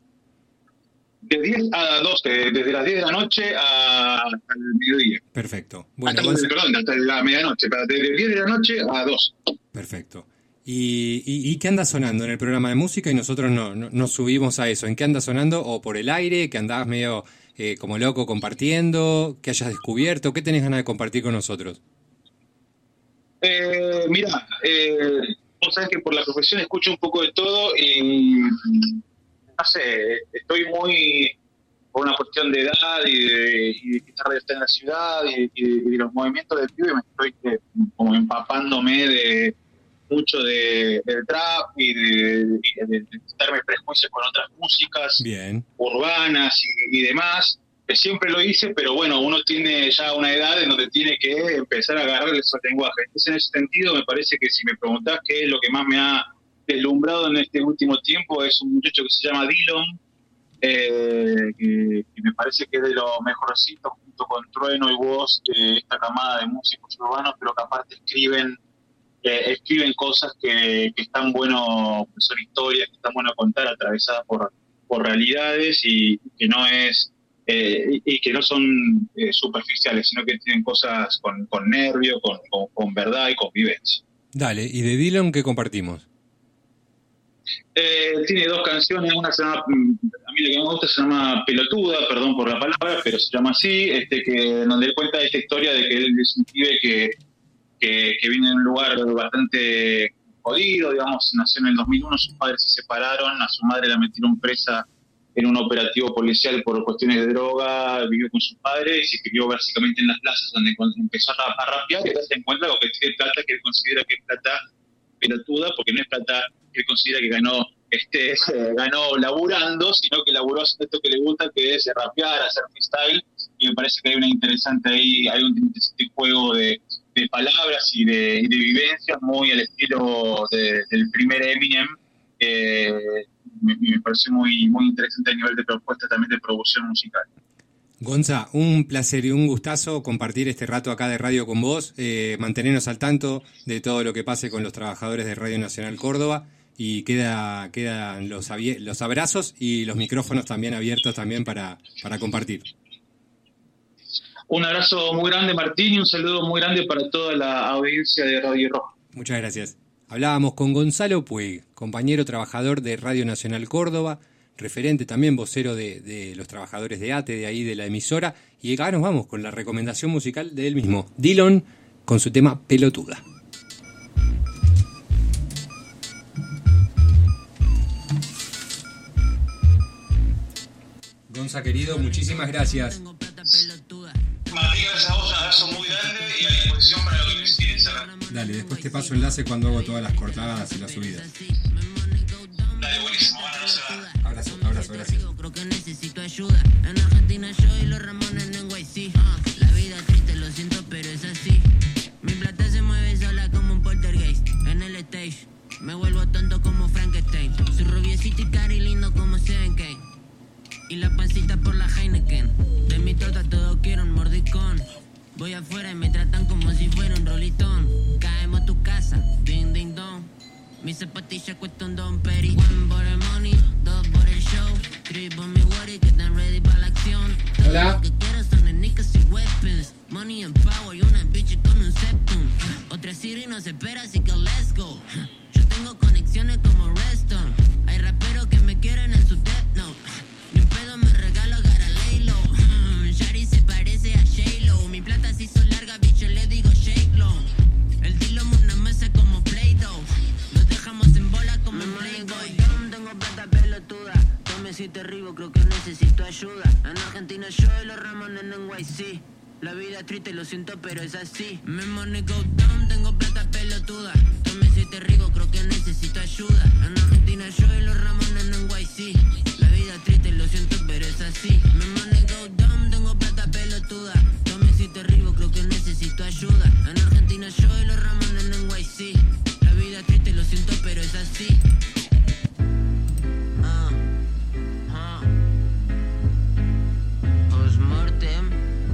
De diez a doce, desde las diez de la noche a, hasta el mediodía. Perfecto. Bueno, hasta, Gonza... perdón, hasta la medianoche, desde diez de la noche a dos. Perfecto. ¿Y, y, ¿Y qué anda sonando en el programa de música? Y nosotros no, no nos subimos a eso. ¿En qué anda sonando? ¿O por el aire? ¿Que andabas medio eh, como loco compartiendo? ¿Qué hayas descubierto? ¿Qué tenés ganas de compartir con nosotros? Eh, mira, eh, vos sabés que por la profesión escucho un poco de todo y, no sé, estoy muy, por una cuestión de edad y de, y de que esta radio está en la ciudad y, y, de, y de los movimientos del pibe, me estoy eh, como empapándome de mucho de, del trap y de, de, de, de darme prejuicios con otras músicas Bien. urbanas y, y demás, que siempre lo hice, pero bueno, uno tiene ya una edad en donde tiene que empezar a agarrar esos lenguajes. Entonces, en ese sentido, me parece que si me preguntás qué es lo que más me ha deslumbrado en este último tiempo, es un muchacho que se llama Dillon, eh, que, que me parece que es de lo mejorcito, junto con Trueno y Woz, de esta camada de músicos urbanos, pero que aparte escriben eh, escriben cosas que, que están bueno, que son historias que están bueno contar, atravesadas por, por realidades y que no es eh, y, y que no son eh, superficiales, sino que tienen cosas con, con nervio, con, con, con verdad y con vivencia. Dale, ¿y de Dillon qué compartimos? Eh, tiene dos canciones, una se llama, a mí la que me gusta se llama Pelotuda, perdón por la palabra, pero se llama así, este que donde él cuenta esta historia de que él es un pibe que, que, que viene de un lugar bastante jodido, digamos, nació en el dos mil uno, sus padres se separaron, a su madre la metieron presa en un operativo policial por cuestiones de droga, vivió con sus padres y se crió básicamente en las plazas, donde cuando empezó a, a rapear, y se encuentra con que tiene plata que él considera que es plata pelotuda, porque no es plata que él considera que ganó este eh, ganó laburando, sino que laburó haciendo esto que le gusta, que es rapear, hacer freestyle, y me parece que hay una interesante ahí, hay un interesante juego de, de palabras y de, y de vivencias muy al estilo de, del primer Eminem. eh, me, me parece muy, muy interesante a nivel de propuesta también de producción musical. Gonza, un placer y un gustazo compartir este rato acá de radio con vos, eh, mantenernos al tanto de todo lo que pase con los trabajadores de Radio Nacional Córdoba, y queda quedan los, los abrazos y los micrófonos también abiertos también para, para compartir. Un abrazo muy grande, Martín, y un saludo muy grande para toda la audiencia de Radio Roja. Muchas gracias. Hablábamos con Gonzalo Puig, compañero trabajador de Radio Nacional Córdoba, referente también, vocero de, de los trabajadores de ATE, de ahí de la emisora, y acá nos vamos con la recomendación musical de él mismo, Dillon, con su tema Pelotuda. Gonza querido, muchísimas gracias. Martín, gracias a vos, un abrazo muy grande y a disposición para lo que necesites saber. Dale, después te paso enlace cuando hago todas las cortadas y las subidas. Dale, buenísimo, bueno, no se va. Abrazo, abrazo, gracias. Creo que necesito ayuda. En Argentina yo y los Ramones en N Y C. Uh, la vida es triste, lo siento, pero es así. Mi plata se mueve sola como un poltergeist. En el stage me vuelvo tonto como Frankenstein. Soy rubiecito y cari lindo como Seven Kane. Y la pancita por la Heineken. De mi torta todo quiero un mordicón. Voy afuera y me tratan como si fuera un rolitón. Caemos a tu casa, ding ding dong. Mis zapatillas cuestan don peri. One por el money, dos por el show. Three por mi worry que están ready para la acción. Todo Hola. lo que quiero son enicas y weapons. Money and power y una bitch con un septum. Otra Siri no se espera, así que let's go. Yo tengo conexiones como Redstone. Hay raperos que me quieren en su death note. Ni un pedo me regalo Garalelo. Shari se parece a J-Lo. Mi plata se hizo larga, bicho, le digo shake low. El dilo una mesa como Play-Doh. Nos dejamos en bola como en Playboy. Tengo plata pelotuda. Tome si te ribo, creo que necesito ayuda. En Argentina yo y los Ramones en N Y C. La vida es triste, lo siento, pero es así. Me money go down, tengo plata pelotuda. Tome si te ribo, creo que necesito ayuda. En Argentina yo y los Ramones en N Y C. La vida es triste, lo siento, pero es así. Me money go down, tengo plata pelotuda. Tome si te ribo, creo que necesito ayuda. En Argentina yo y los Ramones en N Y C. La vida es triste, lo siento, pero es así. Ah, ah. Postmortem.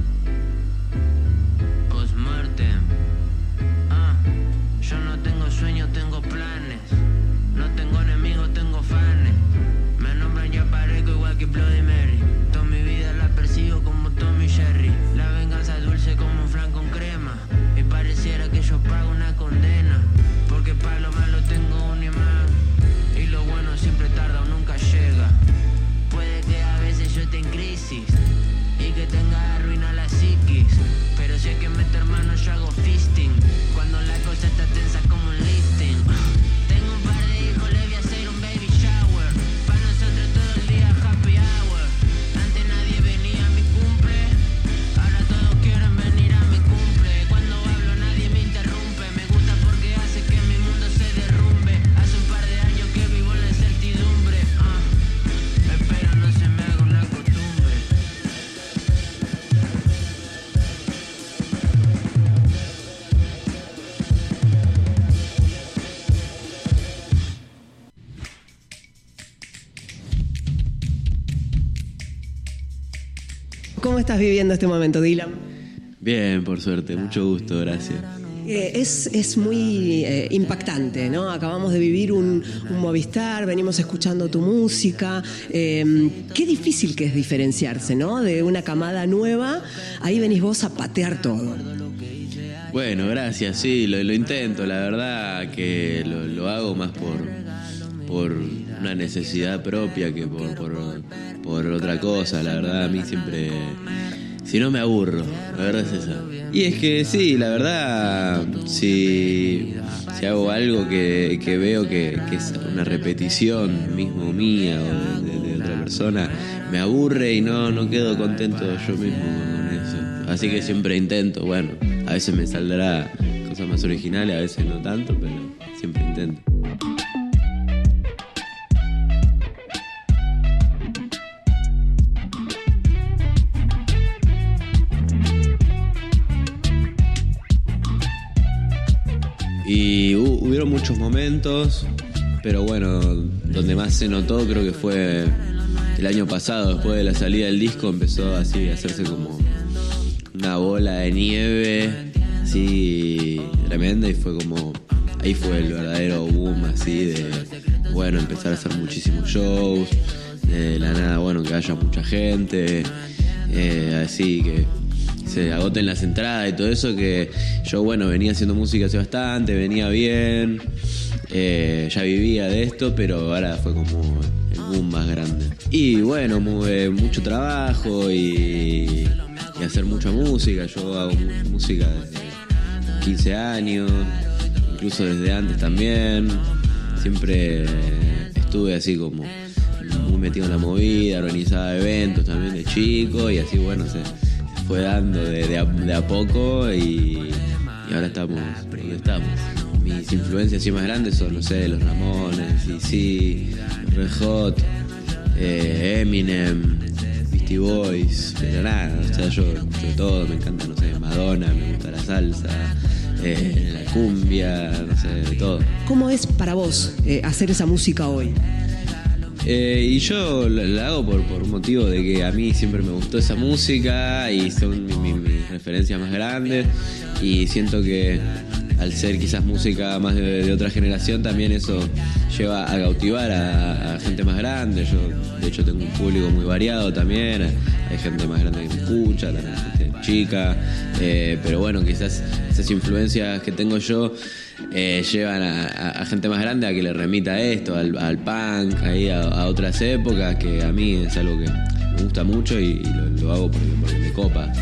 Postmortem. Ah, yo no tengo sueños, tengo planes. No tengo enemigos, tengo fans. Me nombran y aparezco igual que Bloody Mary. Toda mi vida la persigo como Tommy Jerry. La venganza es dulce como un flan con crema. Y pareciera que yo pago una condena. Porque para lo malo tengo un imán. Y lo bueno siempre tarda o nunca llega. Puede que a veces yo esté en crisis y que tenga ruina la psiquis. Pero si hay que meter mano yo hago fisting. Cuando la cosa está tensa como un lifting. Tengo un par de hijos, le voy a hacer un baby shower. Para nosotros todo el día happy hour. Antes nadie venía a mi cumple. Ahora todos quieren venir a mi cumple. Cuando hablo nadie me interrumpe. Me gusta porque hace que mi mundo se derrumbe. Hace un par de años que vivo en la incertidumbre. Ah, espero no se me haga una costumbre. ¿Cómo estás viviendo este momento, Dylan? Bien, por suerte, mucho gusto, gracias. Eh, es, es muy eh, impactante, ¿no? Acabamos de vivir un, un Movistar, venimos escuchando tu música. Eh, qué difícil que es diferenciarse, ¿no? De una camada nueva, ahí venís vos a patear todo. Bueno, gracias, sí, lo, lo intento, la verdad que lo, lo hago más por, por una necesidad propia que por, por, por otra cosa, la verdad a mí siempre... Si no me aburro, la verdad es esa. Y es que sí, la verdad, si, si hago algo que, que veo que, que es una repetición mismo mía o de, de, de otra persona, me aburre y no, no quedo contento yo mismo con eso. Así que siempre intento, bueno, a veces me saldrá cosas más originales, a veces no tanto, pero siempre intento. Y hu- hubieron muchos momentos, pero bueno, donde más se notó creo que fue el año pasado, después de la salida del disco, empezó así a hacerse como una bola de nieve, así tremenda, y fue como, ahí fue el verdadero boom, así de, bueno, empezar a hacer muchísimos shows, de la nada, bueno, que haya mucha gente, eh, así que se agoten las entradas y todo eso, que yo, bueno, venía haciendo música hace bastante, venía bien, eh, ya vivía de esto, pero ahora fue como el boom más grande. Y bueno, mu- eh, mucho trabajo y, y hacer mucha música. Yo hago mu- música desde quince años, incluso desde antes también. Siempre estuve así como muy metido en la movida, organizaba eventos también de chico y así bueno se, se fue dando de, de, a, de a poco y, y ahora estamos donde estamos. Mis influencias así más grandes son, no sé, los Ramones, D C, Red Hot, eh, Eminem, Beastie Boys, pero nada, o sea, yo escucho de todo, me encanta, no sé, Madonna, me gusta la salsa, eh, la cumbia, no sé, de todo. ¿Cómo es para vos eh, hacer esa música hoy? Eh, y yo la, la hago por, por un motivo de que a mí siempre me gustó esa música y son mi, mi, mis referencias más grandes y siento que al ser quizás música más de, de otra generación también eso lleva a cautivar a, a gente más grande. Yo de hecho tengo un público muy variado también, hay gente más grande que me escucha, también gente chica, eh, pero bueno, quizás esas influencias que tengo yo Eh, llevan a, a, a gente más grande a que le remita esto, al, al punk, ahí a, a otras épocas, que a mí es algo que me gusta mucho y, y lo, lo hago porque, porque me copa.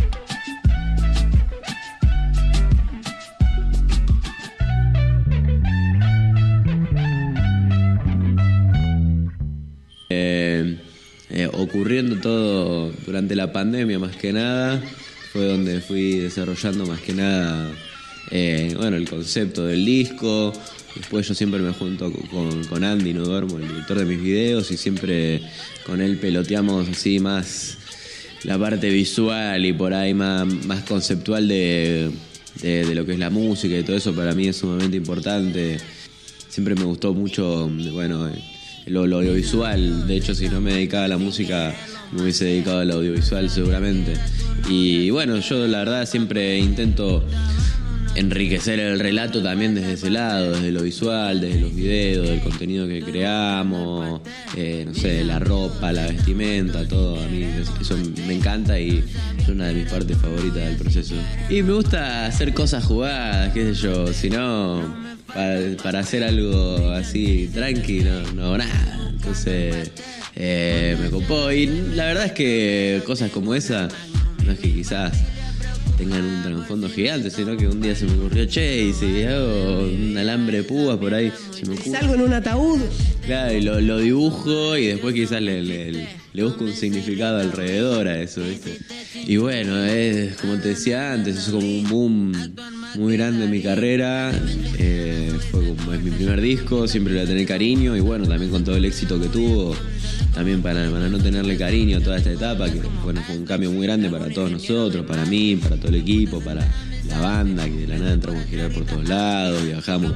Eh, eh, ocurriendo todo durante la pandemia más que nada, fue donde fui desarrollando más que nada Eh, bueno, el concepto del disco. Después yo siempre me junto con, con Andy No Duermo, el director de mis videos, y siempre con él peloteamos así más la parte visual y por ahí más, más conceptual de, de, de lo que es la música y todo eso. Para mí es sumamente importante. Siempre me gustó mucho, bueno, lo, lo audiovisual. De hecho, si no me dedicaba a la música, me hubiese dedicado al audiovisual seguramente. Y bueno, yo la verdad siempre intento enriquecer el relato también desde ese lado, desde lo visual, desde los videos, del contenido que creamos, eh, no sé, la ropa, la vestimenta, todo. A mí eso me encanta y es una de mis partes favoritas del proceso. Y me gusta hacer cosas jugadas, qué sé yo, si no, para, para hacer algo así tranqui, no, no hago nada. Entonces, eh, me copó. Y la verdad es que cosas como esa, no es que quizás tengan un trasfondo gigante, sino que un día se me ocurrió, che, y si hago un alambre de púas por ahí, se me ocurre. Salgo en un ataúd. Claro, y lo, lo dibujo y después quizás le, le, le busco un significado alrededor a eso, ¿viste? Y bueno, es como te decía antes, es como un boom muy grande en mi carrera. Eh, fue como es mi primer disco, siempre le voy a tener cariño y bueno, también con todo el éxito que tuvo, también para, para no tenerle cariño a toda esta etapa, que bueno, fue un cambio muy grande para todos nosotros, para mí, para todo el equipo, para la banda, que de la nada entramos a girar por todos lados, viajamos,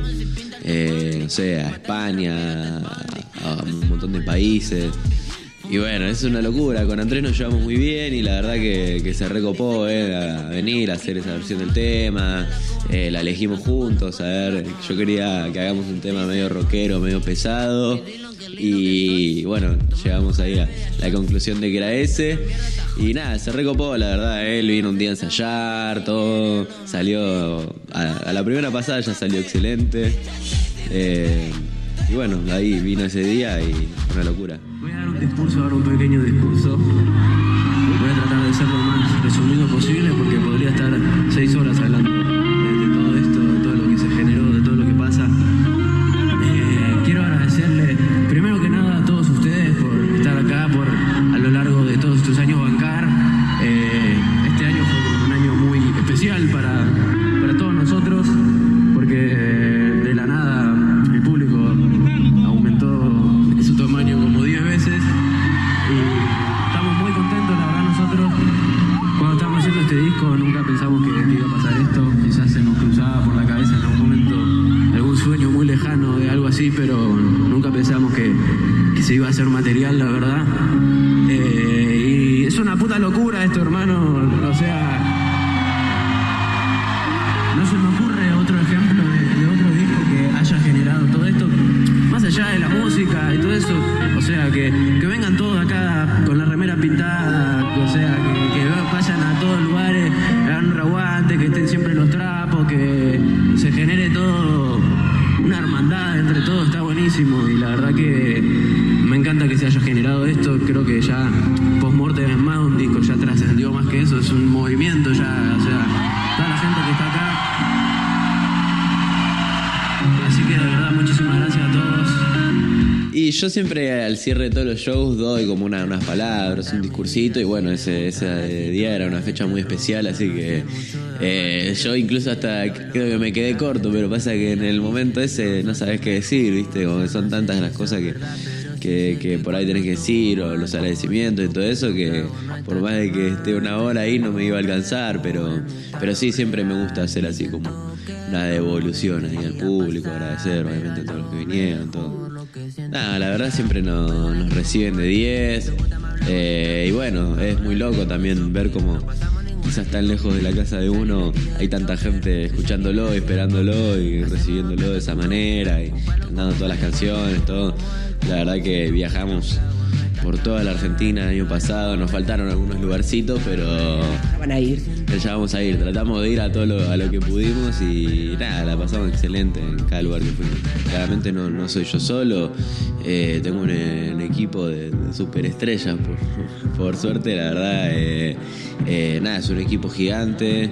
eh, no sé, a España, a, a un montón de países. Y bueno, es una locura, con Andrés nos llevamos muy bien y la verdad que, que se recopó eh, a venir a hacer esa versión del tema, eh, la elegimos juntos, a ver, yo quería que hagamos un tema medio rockero, medio pesado y bueno, llegamos ahí a la conclusión de que era ese y nada, se recopó la verdad, él vino un día a ensayar, todo salió, a, a la primera pasada ya salió excelente. Eh, Y bueno, ahí vino ese día y una locura. Voy a dar un discurso, ahora un pequeño discurso. Voy a tratar de ser lo más resumido posible porque podría estar seis horas hablando de, de todo esto, de todo lo que se generó, de todo lo que pasa. Eh, quiero agradecerle, primero que nada, a todos ustedes por estar acá, por a lo largo de todos estos años bancar. Eh, este año fue un año muy especial para, para todos nosotros porque de la nada el público aumentó su tamaño como diez veces y estamos muy contentos, la verdad. Nosotros cuando estábamos haciendo este disco nunca pensamos que, que iba a pasar esto, quizás se nos cruzaba por la cabeza en algún momento algún sueño muy lejano de algo así, pero nunca pensamos que, que se iba a hacer material, la verdad. Eh, y es una puta locura esto, hermano, o sea, no se me ocurre otro ejemplo de, de otro disco que haya generado todo esto, más allá de la música y todo eso, o sea, que, que vengan todos acá con la remera pintada, o sea, que, que vayan a todos lugares, hagan un reguante, que estén siempre los trapos, que se genere todo, una hermandad entre todos, está buenísimo y la verdad que me encanta que se haya generado esto. Creo que ya Postmortem es más un disco, ya trascendió más que eso, es un movimiento ya, o sea, toda la gente que está acá. Así que de verdad muchísimas gracias a todos. Y yo siempre al cierre de todos los shows doy como una, unas palabras, un discursito, y bueno, ese, ese día era una fecha muy especial, así que eh, yo incluso hasta creo que me quedé corto, pero pasa que en el momento ese no sabes qué decir, ¿viste? Como que son tantas las cosas que, que, que por ahí tenés que decir, o los agradecimientos y todo eso, que por más de que esté una hora ahí no me iba a alcanzar, pero, pero sí, siempre me gusta hacer así como una devolución ahí al público, agradecer obviamente a todos los que vinieron, todo. Nada, la verdad siempre nos, nos reciben de diez, eh, y bueno, es muy loco también ver cómo quizás tan lejos de la casa de uno hay tanta gente escuchándolo, esperándolo y recibiéndolo de esa manera y cantando todas las canciones, todo. La verdad que viajamos por toda la Argentina el año pasado, nos faltaron algunos lugarcitos, pero van a ir. Ya vamos a ir, tratamos de ir a todo lo, a lo que pudimos y nada, la pasamos excelente en cada lugar que fuimos. Claramente no, no soy yo solo, eh, tengo un, un equipo de, de superestrellas, por, por suerte, la verdad. Eh, eh, nada, es un equipo gigante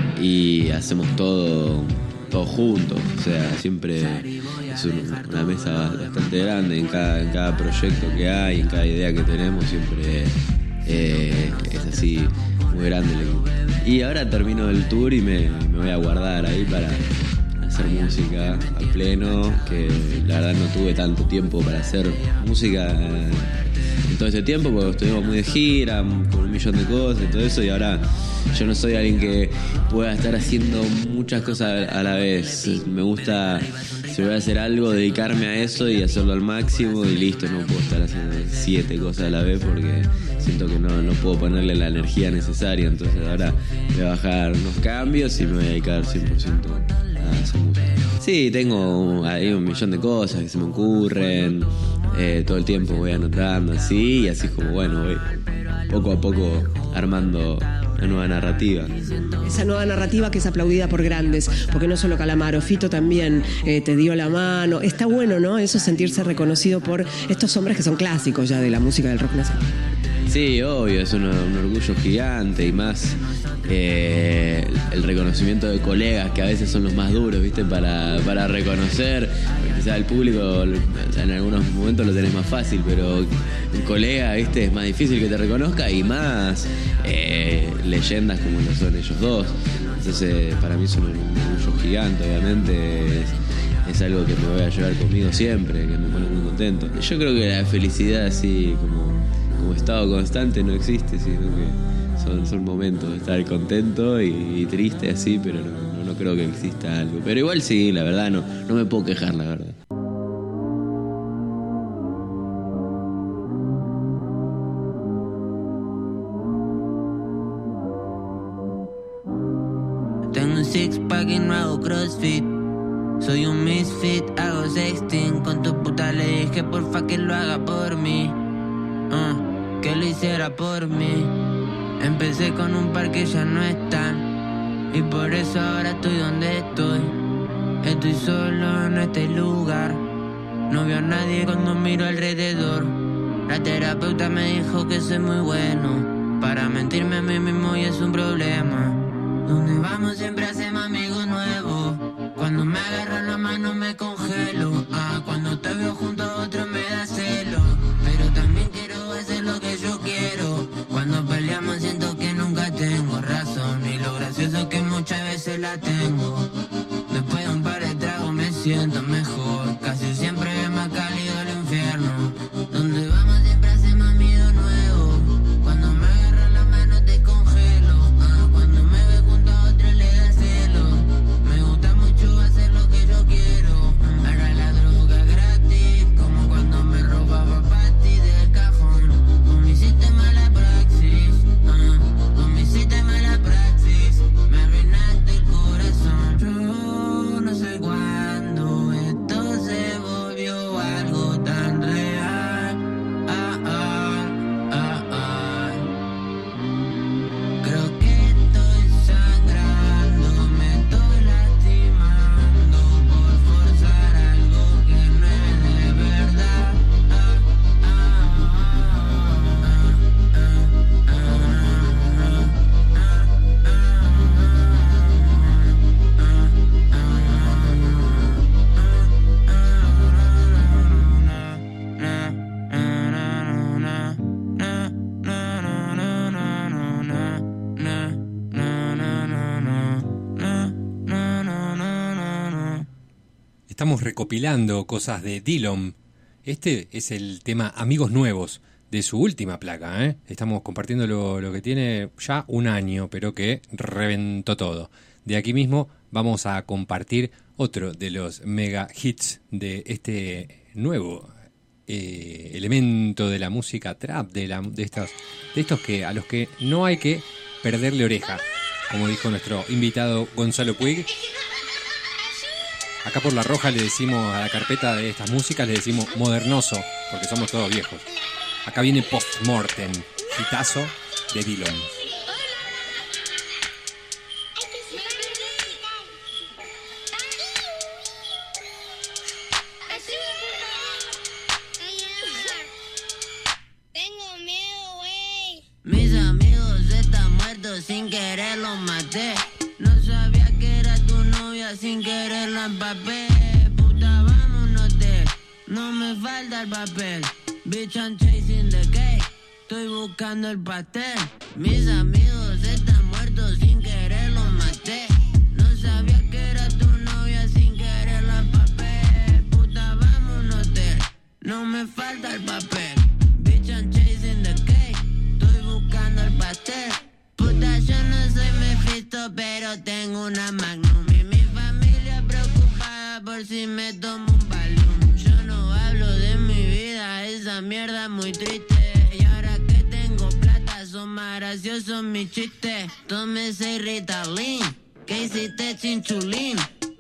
y hacemos todo, todo juntos, o sea, siempre es una, una mesa bastante grande en cada, en cada proyecto que hay, en cada idea que tenemos, siempre eh, es así, muy grande el equipo. Y ahora termino el tour y me, me voy a guardar ahí para hacer música a pleno, que la verdad no tuve tanto tiempo para hacer música en todo ese tiempo, porque estuvimos muy de gira, con un millón de cosas y todo eso, y ahora yo no soy alguien que pueda estar haciendo muchas cosas a la vez. Me gusta, si voy a hacer algo, dedicarme a eso y hacerlo al máximo y listo, no puedo estar haciendo siete cosas a la vez porque siento que no, no puedo ponerle la energía necesaria. Entonces ahora voy a bajar unos cambios y me voy a dedicar cien por ciento a hacer música. Sí, tengo ahí un millón de cosas que se me ocurren, eh, todo el tiempo voy anotando así, y así es como, bueno, voy poco a poco armando una nueva narrativa. Esa nueva narrativa que es aplaudida por grandes, porque no solo Calamaro, Fito también eh, te dio la mano. Está bueno, ¿no? Eso, sentirse reconocido por estos hombres que son clásicos ya de la música del rock nacional. Sí, obvio, es un, un orgullo gigante, y más eh, el reconocimiento de colegas, que a veces son los más duros, ¿viste? Para, para reconocer. Quizás el público en algunos momentos lo tenés más fácil, pero un colega, ¿viste? Es más difícil que te reconozca, y más eh, leyendas como lo son ellos dos. Entonces, para mí es un, un orgullo gigante, obviamente. Es, es algo que me voy a llevar conmigo siempre, que me pone muy contento. Yo creo que la felicidad así como, como estado constante no existe, sino que son, son momentos de estar contento y, y triste así, pero no, no, no creo que exista algo. Pero igual sí, la verdad, no, no me puedo quejar, la verdad. Tengo un six pack y no hago crossfit. Soy un misfit, hago sexting. Con tu puta le dije porfa que lo haga por mí, uh, que lo hiciera por mí. Empecé con un par que ya no están, y por eso ahora estoy donde estoy. Estoy solo en este lugar, no veo a nadie cuando miro alrededor. La terapeuta me dijo que soy muy bueno para mentirme a mí mismo, y es un problema. Donde vamos siempre hacemos amigos nuevos. Cuando me agarran la mano me congelo. Ah, cuando te veo junto a otro me da celo. Pero también quiero hacer lo que yo quiero. Cuando peleamos siento que nunca tengo razón, y lo gracioso es que muchas veces la tengo. Después de un par de tragos me siento mejor. Casi siempre es más cálido el infierno. Donde vamos siempre hacemos amigos nuevos. Cuando me agarran la mano te congelo. Ah, cuando me ves junto a otro le da celo. Me gusta mucho hacer lo que yo quiero. Ahora la droga gratis, como cuando me robaba pati del cajón. Con mi sistema la praxis, ah, con mi sistema la praxis, me arruinaste el corazón. Yo no sé cuándo esto estamos recopilando cosas de Dillom. Este es el tema Amigos Nuevos de su última placa, ¿eh? Estamos compartiendo lo, lo que tiene ya un año, pero que reventó todo. De aquí mismo vamos a compartir otro de los mega hits de este nuevo eh, elemento de la música trap, de, la, de, estos, de estos que a los que no hay que perderle oreja, como dijo nuestro invitado Gonzalo Puig. Acá por La Roja le decimos a la carpeta de estas músicas, le decimos modernoso, porque somos todos viejos. Acá viene Postmortem, hitazo de Dillom. Mis amigos están muertos, sin querer los maté. No sabía que era tu novia, sin querer la empapé. Puta, vámonos de, no me falta el papel. Bitch, I'm chasing the cake, estoy buscando el pastel. Mis amigos están muertos, sin querer los maté. No sabía que era tu novia, sin querer la empapé. Puta, vámonos de, no me falta el papel. Bitch, I'm chasing the cake, estoy buscando el pastel. Puta, yo no soy Mephisto, pero tengo una Magnum. Y mi familia preocupada por si me tomo un balón. Yo no hablo de mi vida, esa mierda muy triste. Y ahora que tengo plata, son más graciosos mis chistes. Tómese Ritalin, que hiciste chinchulín.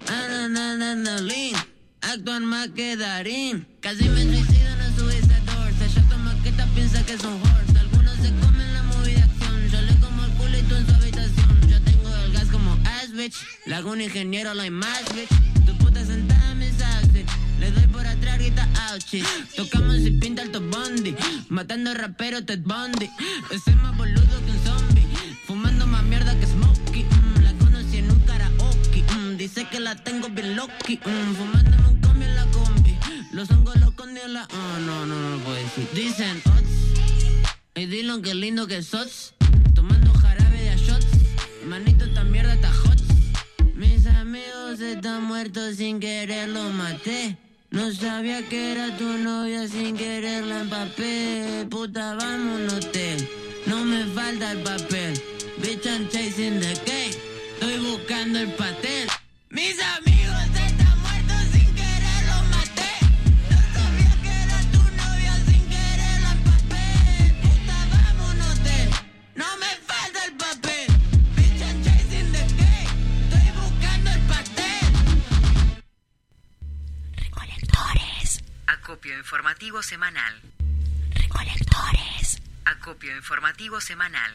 Ananananalín, actúan más que Darín. Casi me suicido, no subí esa dorsa. Ya tu maqueta piensa que son horse. Algunos se comen la movida acción. Yo le como el culito en su habitación. Yo tengo el gas como ass bitch. Le hago un ingeniero like más bitch. Tu puta sentada en mis outfits. Le doy por atrás, grita ouchie. Tocamos y pinta el top bondi. Matando rapero Ted Bundy. Ese es más boludo que un zombie. Fumando más mierda que Smokey. Mm, la conocí en un karaoke. Mm, dice que la tengo bien loki. Mm, fumándome un combi en la combi. Los hongos los escondí en la... Oh, no, no, no lo puedo decir. Dicen, ots. Y Dillom, qué lindo que sos. Tomando jarabe de a shots. Manito, esta mierda está hot. Mis amigos están muertos, sin querer los maté. No sabía que era tu novia, sin querer la empapé. Puta, vámonos tel, no me falta el papel. Bitch, I'm chasing the cake, estoy buscando el pastel. Mis amigos están muertos, sin querer los maté. No sabía que era tu novia, sin querer la empapé. Puta, vámonos tel, no me falta el papel. Bitch, I'm chasing the cake, estoy buscando el pastel. Recolectores. Acopio informativo semanal. Recolectores. Acopio informativo semanal.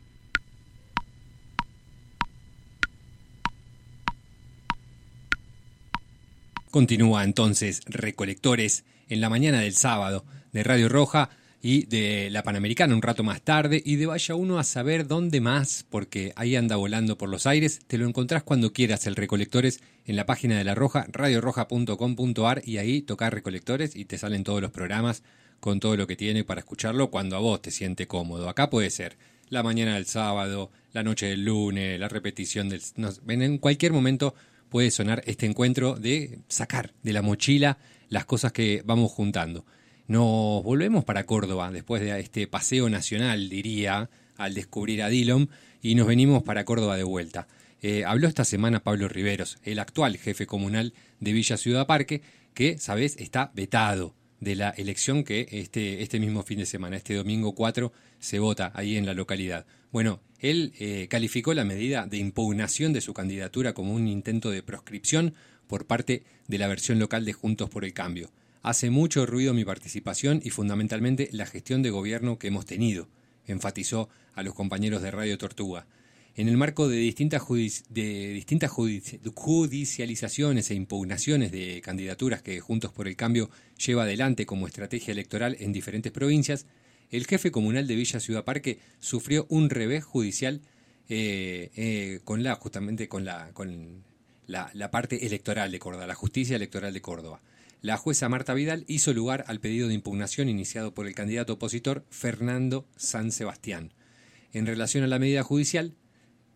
Continúa entonces Recolectores en la mañana del sábado de Radio Roja y de la Panamericana un rato más tarde, y de vaya uno a saber dónde más, porque ahí anda volando por los aires. Te lo encontrás cuando quieras, el Recolectores, en la página de La Roja, radio roja punto com punto a r, y ahí tocás Recolectores y te salen todos los programas con todo lo que tiene para escucharlo cuando a vos te siente cómodo. Acá puede ser la mañana del sábado, la noche del lunes, la repetición del... No, en cualquier momento puede sonar este encuentro de sacar de la mochila las cosas que vamos juntando. Nos volvemos para Córdoba después de este paseo nacional, diría, al descubrir a Dillom, y nos venimos para Córdoba de vuelta. Eh, habló esta semana Pablo Riveros, el actual jefe comunal de Villa Ciudad Parque, que, sabés, está vetado de la elección que este, este mismo fin de semana, este domingo cuatro, se vota ahí en la localidad. Bueno, él eh, calificó la medida de impugnación de su candidatura como un intento de proscripción por parte de la versión local de Juntos por el Cambio. Hace mucho ruido mi participación y fundamentalmente la gestión de gobierno que hemos tenido, enfatizó a los compañeros de Radio Tortuga. En el marco de distintas, judici- de distintas judici- judicializaciones e impugnaciones de candidaturas que Juntos por el Cambio lleva adelante como estrategia electoral en diferentes provincias, el jefe comunal de Villa Ciudad Parque sufrió un revés judicial eh, eh, con la justamente con la con la, la parte electoral de Córdoba, la justicia electoral de Córdoba. La jueza Marta Vidal hizo lugar al pedido de impugnación iniciado por el candidato opositor Fernando San Sebastián. En relación a la medida judicial,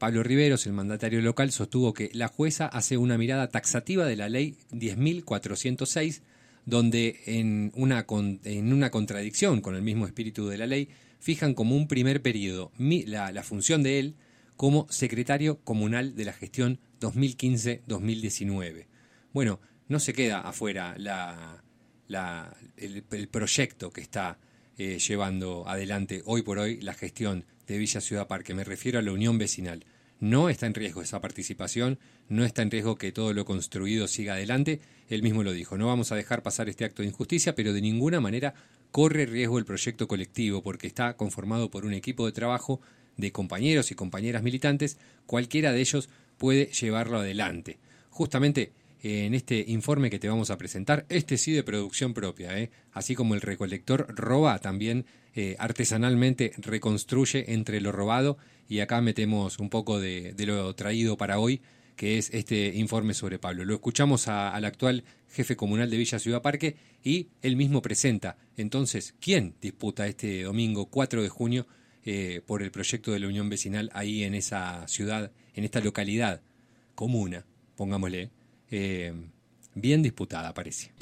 Pablo Riveros, el mandatario local, sostuvo que la jueza hace una mirada taxativa de la ley diez mil cuatrocientos seis, donde en una, con, en una contradicción con el mismo espíritu de la ley, fijan como un primer periodo mi, la, la función de él como secretario comunal de la gestión dos mil quince dos mil diecinueve. Bueno, no se queda afuera la, la, el, el proyecto que está eh, llevando adelante hoy por hoy la gestión de Villa Ciudad Parque. Me refiero a la unión vecinal. No está en riesgo esa participación, no está en riesgo que todo lo construido siga adelante. Él mismo lo dijo, no vamos a dejar pasar este acto de injusticia, pero de ninguna manera corre riesgo el proyecto colectivo porque está conformado por un equipo de trabajo de compañeros y compañeras militantes, cualquiera de ellos puede llevarlo adelante. Justamente eh, en este informe que te vamos a presentar, este sí de producción propia, ¿eh? Así como el recolector roba, también eh, artesanalmente reconstruye entre lo robado, y acá metemos un poco de, de lo traído para hoy, que es este informe sobre Pablo. Lo escuchamos a, al actual jefe comunal de Villa Ciudad Parque y él mismo presenta entonces quién disputa este domingo cuatro de junio eh, por el proyecto de la unión vecinal ahí en esa ciudad, en esta localidad, comuna, pongámosle, eh, bien disputada parece.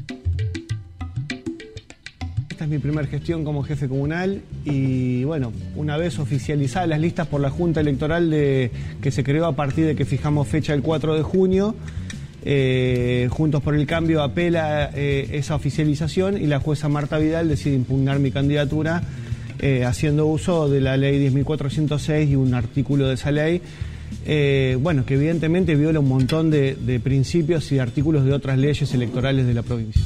Esta es mi primera gestión como jefe comunal y bueno, una vez oficializadas las listas por la Junta Electoral de, que se creó a partir de que fijamos fecha el cuatro de junio, eh, Juntos por el Cambio apela eh, esa oficialización y la jueza Marta Vidal decide impugnar mi candidatura eh, haciendo uso de la ley diez mil cuatrocientos seis y un artículo de esa ley, eh, bueno, que evidentemente viola un montón de, de principios y artículos de otras leyes electorales de la provincia.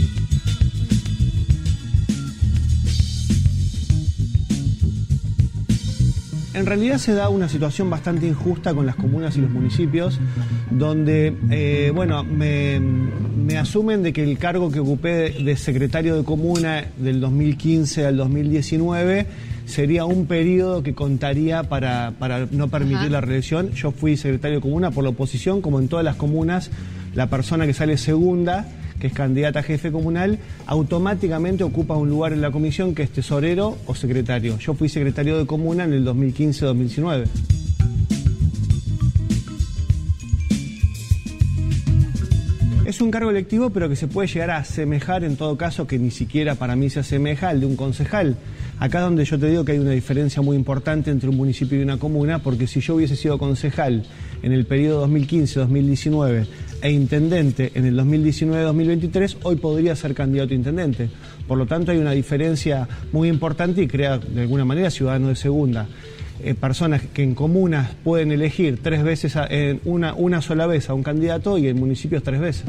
En realidad se da una situación bastante injusta con las comunas y los municipios, donde, eh, bueno, me, me asumen de que el cargo que ocupé de, de secretario de comuna del dos mil quince al dos mil diecinueve sería un periodo que contaría para, para no permitir Ajá. la reelección. Yo fui secretario de comuna por la oposición, como en todas las comunas, la persona que sale segunda, que es candidata a jefe comunal, automáticamente ocupa un lugar en la comisión que es tesorero o secretario. Yo fui secretario de comuna en el dos mil quince dos mil diecinueve. Es un cargo electivo, pero que se puede llegar a asemejar, en todo caso, que ni siquiera para mí se asemeja al de un concejal. Acá es donde yo te digo que hay una diferencia muy importante entre un municipio y una comuna, porque si yo hubiese sido concejal en el periodo dos mil quince dos mil diecinueve e intendente en el dos mil diecinueve dos mil veintitrés, hoy podría ser candidato a intendente. Por lo tanto, hay una diferencia muy importante y crea, de alguna manera, ciudadanos de segunda. Eh, personas que en comunas pueden elegir tres veces, a, en una, una sola vez a un candidato y en municipios tres veces.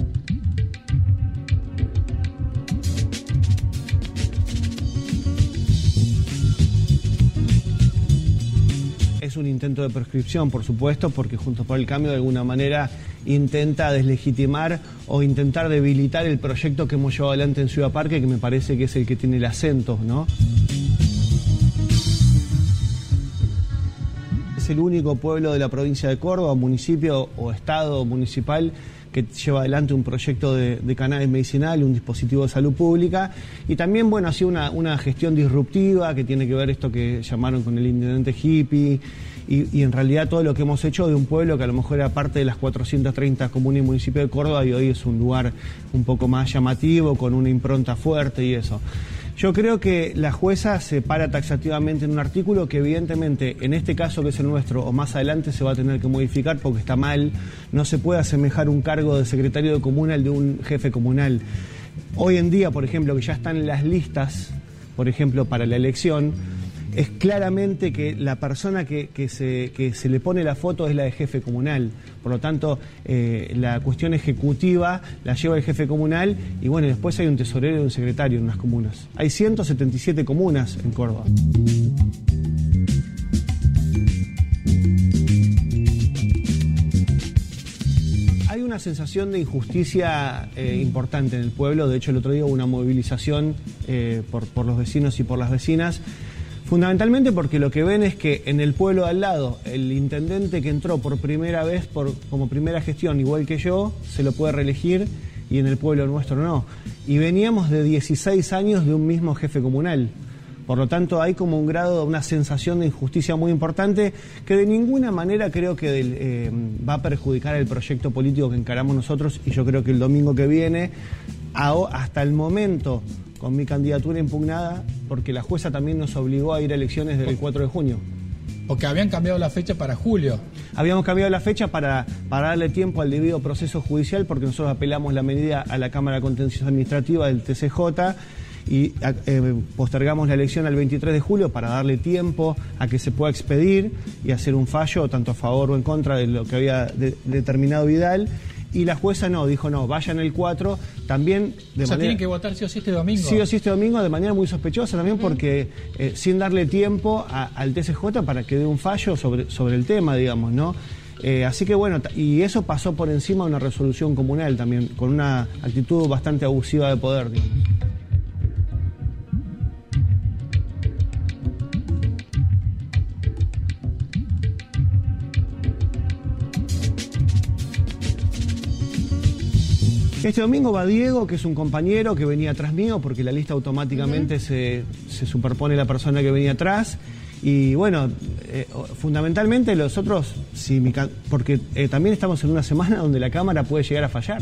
Es un intento de proscripción, por supuesto, porque Juntos por el Cambio de alguna manera intenta deslegitimar o intentar debilitar el proyecto que hemos llevado adelante en Ciudad Parque, que me parece que es el que tiene el acento, ¿no? Es el único pueblo de la provincia de Córdoba, municipio o estado municipal, que lleva adelante un proyecto de, de cannabis medicinal, un dispositivo de salud pública, y también, bueno, ha sido una, una gestión disruptiva que tiene que ver esto que llamaron con el intendente hippie, y, y en realidad todo lo que hemos hecho de un pueblo que a lo mejor era parte de las cuatrocientas treinta comunas y municipios de Córdoba y hoy es un lugar un poco más llamativo, con una impronta fuerte y eso. Yo creo que la jueza se para taxativamente en un artículo que evidentemente en este caso que es el nuestro o más adelante se va a tener que modificar porque está mal. No se puede asemejar un cargo de secretario de comuna al de un jefe comunal. Hoy en día, por ejemplo, que ya están en las listas, por ejemplo, para la elección, es claramente que la persona que, que, se, que se le pone la foto es la de jefe comunal. Por lo tanto, eh, la cuestión ejecutiva la lleva el jefe comunal y bueno, después hay un tesorero y un secretario en unas comunas. Hay ciento setenta y siete comunas en Córdoba. Hay una sensación de injusticia eh, importante en el pueblo. De hecho, el otro día hubo una movilización eh, por, por los vecinos y por las vecinas. Fundamentalmente porque lo que ven es que en el pueblo de al lado, el intendente que entró por primera vez por, como primera gestión, igual que yo, se lo puede reelegir y en el pueblo nuestro no. Y veníamos de dieciséis años de un mismo jefe comunal. Por lo tanto, hay como un grado, una sensación de injusticia muy importante que de ninguna manera creo que del, eh, va a perjudicar el proyecto político que encaramos nosotros, y yo creo que el domingo que viene, a, hasta el momento, con mi candidatura impugnada, porque la jueza también nos obligó a ir a elecciones del cuatro de junio. Porque habían cambiado la fecha para julio. Habíamos cambiado la fecha para, para darle tiempo al debido proceso judicial, porque nosotros apelamos la medida a la Cámara Contenciosa Administrativa del T C J y eh, postergamos la elección al veintitrés de julio para darle tiempo a que se pueda expedir y hacer un fallo tanto a favor o en contra de lo que había de, determinado Vidal. Y la jueza no, dijo no, vayan el cuatro, también de o sea, manera... tienen que votar sí o sí este domingo. Sí o sí este domingo, de manera muy sospechosa también, porque eh, sin darle tiempo a, al T C J para que dé un fallo sobre, sobre el tema, digamos, ¿no? Eh, así que bueno, y eso pasó por encima de una resolución comunal también, con una actitud bastante abusiva de poder, digamos. Este domingo va Diego, que es un compañero que venía atrás mío, porque la lista automáticamente uh-huh. se, se superpone la persona que venía atrás. Y bueno, eh, fundamentalmente los otros, si mi, porque eh, también estamos en una semana donde la Cámara puede llegar a fallar.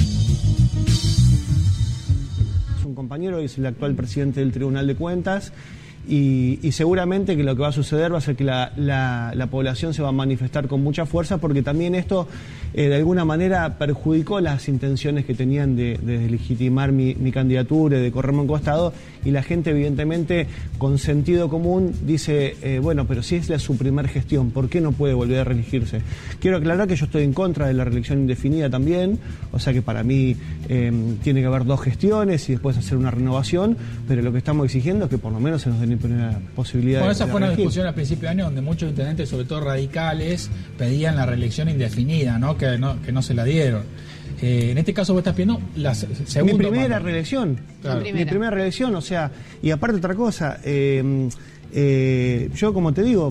Es un compañero, es el actual presidente del Tribunal de Cuentas. Y, y seguramente que lo que va a suceder va a ser que la, la, la población se va a manifestar con mucha fuerza, porque también esto eh, de alguna manera perjudicó las intenciones que tenían de, de deslegitimar mi, mi candidatura, de correrme un costado, y la gente evidentemente con sentido común dice, eh, bueno, pero si es la, su primer gestión, ¿por qué no puede volver a reelegirse? Quiero aclarar que yo estoy en contra de la reelección indefinida también, o sea que para mí eh, tiene que haber dos gestiones y después hacer una renovación, pero lo que estamos exigiendo es que por lo menos se nos den una posibilidad. Bueno, de, esa de fue una reelegir. discusión al principio de año donde muchos intendentes, sobre todo radicales, pedían la reelección indefinida, ¿no? Que no, que no se la dieron. Eh, en este caso vos estás pidiendo la segunda. Mi primera mando. reelección. Claro. Mi primera reelección, o sea, y aparte otra cosa, eh, eh, yo como te digo...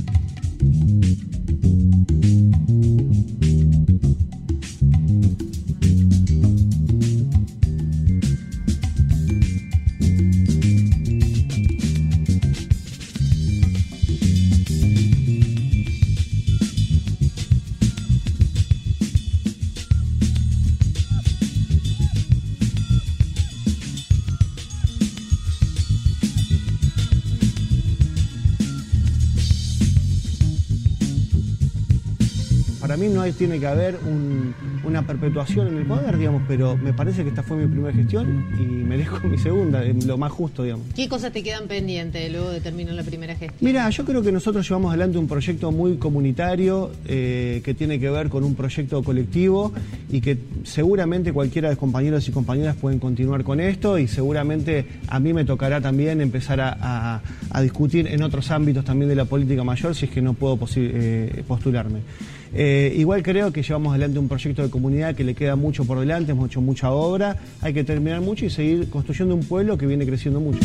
Para mí no hay, tiene que haber un, una perpetuación en el poder, digamos, pero me parece que esta fue mi primera gestión y merezco mi segunda, lo más justo, digamos. ¿Qué cosas te quedan pendientes luego de terminar la primera gestión? Mira, yo creo que nosotros llevamos adelante un proyecto muy comunitario eh, que tiene que ver con un proyecto colectivo y que seguramente cualquiera de los compañeros y compañeras pueden continuar con esto, y seguramente a mí me tocará también empezar a, a, a discutir en otros ámbitos también de la política mayor si es que no puedo eh, postularme. Eh, igual creo que llevamos adelante un proyecto de comunidad que le queda mucho por delante, hemos hecho mucha obra, hay que terminar mucho y seguir construyendo un pueblo que viene creciendo mucho.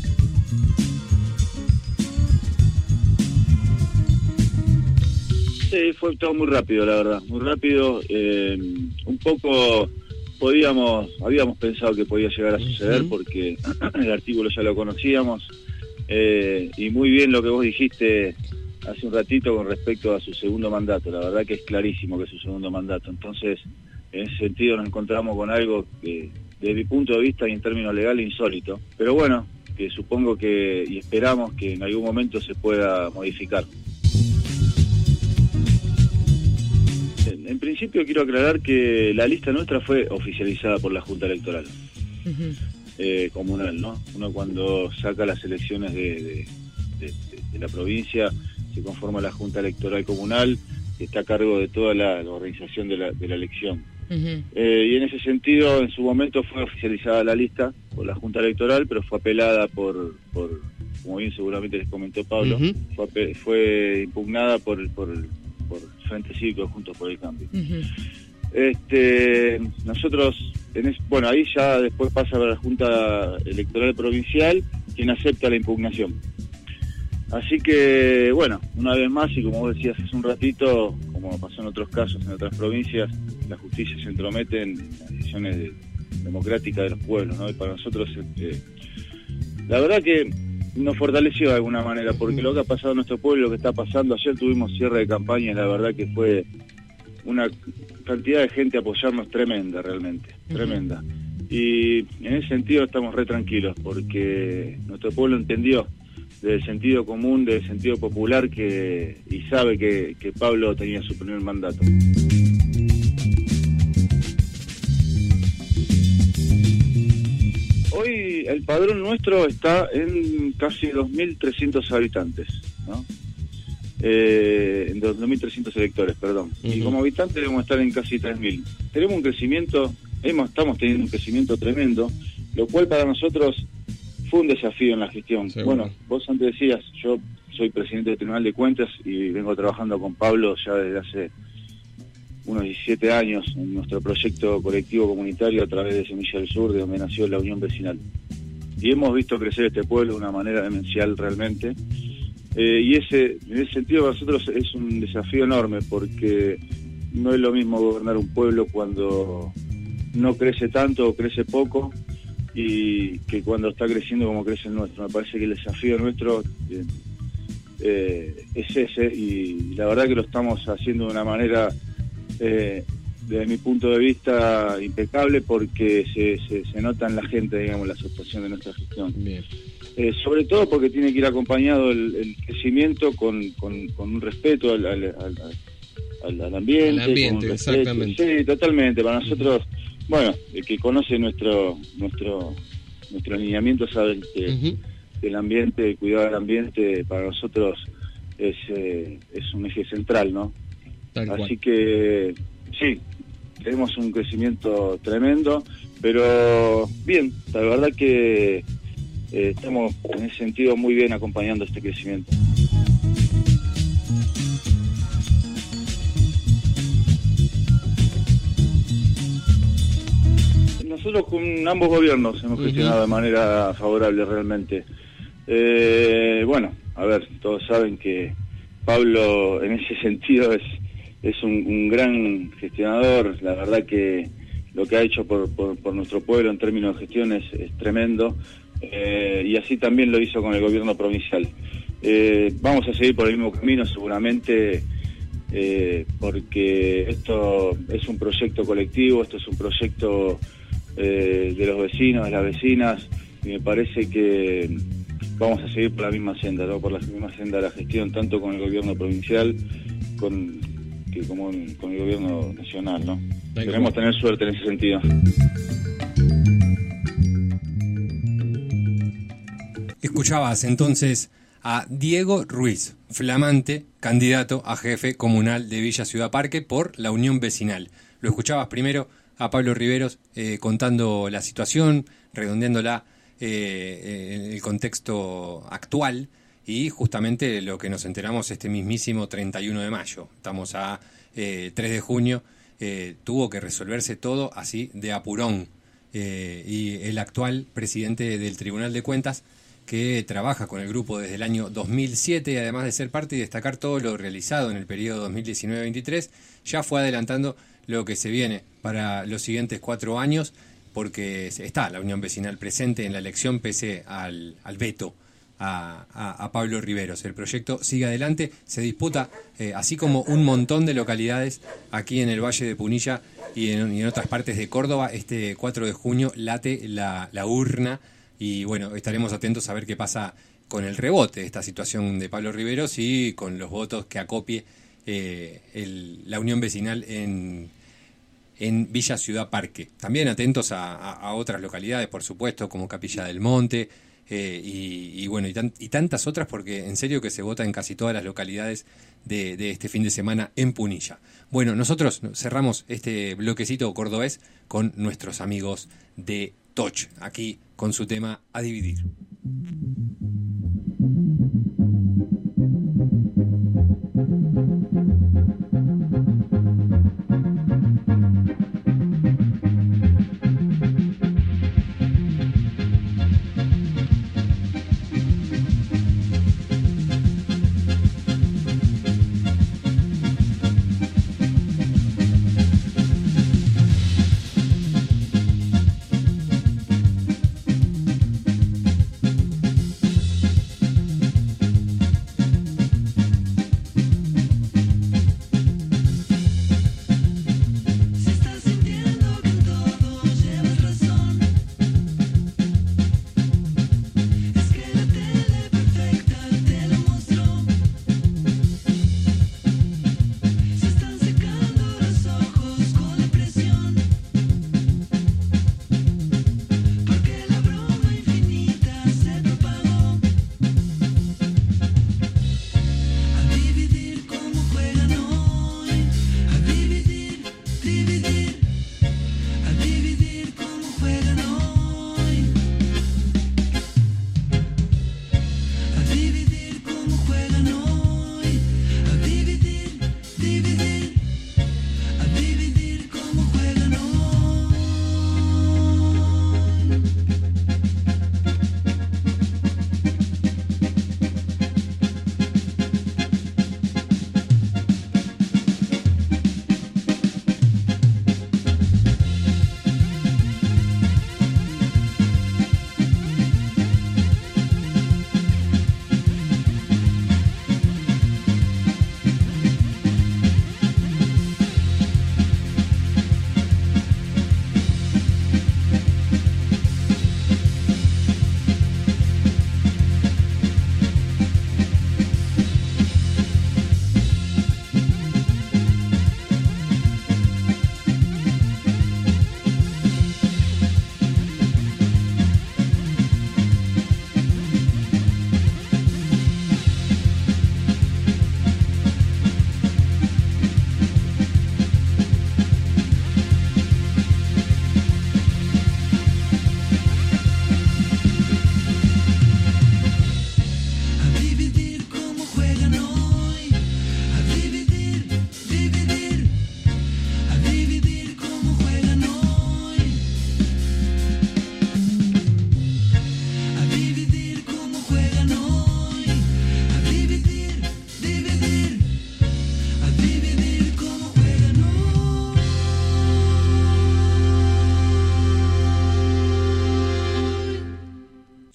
Sí, fue todo muy rápido, la verdad, muy rápido. Eh, un poco podíamos, habíamos pensado que podía llegar a suceder uh-huh. porque el artículo ya lo conocíamos, eh, y muy bien lo que vos dijiste hace un ratito con respecto a su segundo mandato. La verdad que es clarísimo que es su segundo mandato. Entonces, en ese sentido nos encontramos con algo que, desde mi punto de vista y en términos legales, insólito. Pero bueno, que supongo que, y esperamos que en algún momento se pueda modificar. En, en principio quiero aclarar que la lista nuestra fue oficializada por la Junta Electoral uh-huh. eh, comunal, ¿no? Uno cuando saca las elecciones de, de, de, de la provincia, se conforma la Junta Electoral Comunal, que está a cargo de toda la, la organización de la, de la elección. Uh-huh. Eh, y en ese sentido, en su momento fue oficializada la lista por la Junta Electoral, pero fue apelada por, por como bien seguramente les comentó Pablo, uh-huh. fue, fue impugnada por, por, por Frente Cívico Juntos por el Cambio. Uh-huh. Este, nosotros, en es, bueno, ahí ya después pasa a la Junta Electoral Provincial, quien acepta la impugnación. Así que, bueno, una vez más, y como vos decías hace un ratito, como pasó en otros casos, en otras provincias, la justicia se entromete en las decisiones de, democráticas de los pueblos, ¿no? Y para nosotros, eh, la verdad que nos fortaleció de alguna manera, porque lo que ha pasado en nuestro pueblo, lo que está pasando, ayer tuvimos cierre de campaña y la verdad que fue una cantidad de gente a apoyarnos tremenda, realmente, uh-huh. tremenda. Y en ese sentido estamos re tranquilos, porque nuestro pueblo entendió del sentido común, del sentido popular, que y sabe que, que Pablo tenía su primer mandato. Hoy el padrón nuestro está en casi dos mil trescientos habitantes, ¿no? Eh, en dos mil trescientos electores, perdón. Uh-huh. Y como habitantes debemos estar en casi tres mil. Tenemos un crecimiento, hemos, estamos teniendo un crecimiento tremendo, lo cual para nosotros fue un desafío en la gestión. Seguro. Bueno, vos antes decías, yo soy presidente del Tribunal de Cuentas y vengo trabajando con Pablo ya desde hace unos diecisiete años en nuestro proyecto colectivo comunitario a través de Semilla del Sur, de donde nació la Unión Vecinal. Y hemos visto crecer este pueblo de una manera demencial realmente. Eh, y ese en ese sentido para nosotros es un desafío enorme, porque no es lo mismo gobernar un pueblo cuando no crece tanto o crece poco, y que cuando está creciendo como crece el nuestro. Me parece que el desafío nuestro eh, eh, es ese, y la verdad que lo estamos haciendo de una manera... Eh, desde mi punto de vista impecable, porque se, se, se nota en la gente, digamos, la aceptación de nuestra gestión. Bien. Eh, sobre todo porque tiene que ir acompañado el, el crecimiento con, con, con un respeto al, al, al, al, al ambiente. Al ambiente, exactamente. Sí, totalmente. Para nosotros, bueno, el que conoce nuestro nuestro nuestro alineamiento sabe que, uh-huh. que el ambiente, el cuidado del ambiente para nosotros es, eh, es un eje central, ¿no? Tal Así cual. que, sí, tenemos un crecimiento tremendo, pero bien, la verdad que eh, estamos en ese sentido muy bien acompañando este crecimiento. Nosotros con ambos gobiernos hemos gestionado uh-huh. de manera favorable realmente. Eh, bueno, a ver, todos saben que Pablo en ese sentido es... Es un, un gran gestionador. La verdad que lo que ha hecho por, por, por nuestro pueblo en términos de gestión es, es tremendo, eh, y así también lo hizo con el gobierno provincial. Eh, vamos a seguir por el mismo camino seguramente, eh, porque esto es un proyecto colectivo, esto es un proyecto eh, de los vecinos, de las vecinas, y me parece que vamos a seguir por la misma senda, ¿no? Por la misma senda de la gestión, tanto con el gobierno provincial, con... como en, con el gobierno nacional, ¿no? Queremos tener suerte en ese sentido. Escuchabas entonces a Diego Ruiz, flamante candidato a jefe comunal de Villa Ciudad Parque por la Unión Vecinal. Lo escuchabas primero a Pablo Riveros eh, contando la situación, redondeándola eh, en el contexto actual, y justamente lo que nos enteramos este mismísimo treinta y uno de mayo. Estamos a eh, tres de junio, eh, tuvo que resolverse todo así de apurón. Eh, y el actual presidente del Tribunal de Cuentas, que trabaja con el grupo desde el año dos mil siete, además de ser parte y destacar todo lo realizado en el periodo dos mil diecinueve veintitrés, ya fue adelantando lo que se viene para los siguientes cuatro años, porque está la Unión Vecinal presente en la elección pese al, al veto A, a, a Pablo Riveros. El proyecto sigue adelante, se disputa eh, así como un montón de localidades aquí en el Valle de Punilla y en, y en otras partes de Córdoba. Este cuatro de junio late la, la urna, y bueno, estaremos atentos a ver qué pasa con el rebote de esta situación de Pablo Riveros y con los votos que acopie eh, el, la Unión Vecinal en, en Villa Ciudad Parque. También atentos a, a, a otras localidades, por supuesto, como Capilla del Monte, Eh, y, y bueno, y, tan, y tantas otras, porque en serio que se vota en casi todas las localidades de, de este fin de semana en Punilla. Bueno, nosotros cerramos este bloquecito cordobés con nuestros amigos de Toch, aquí con su tema A Dividir.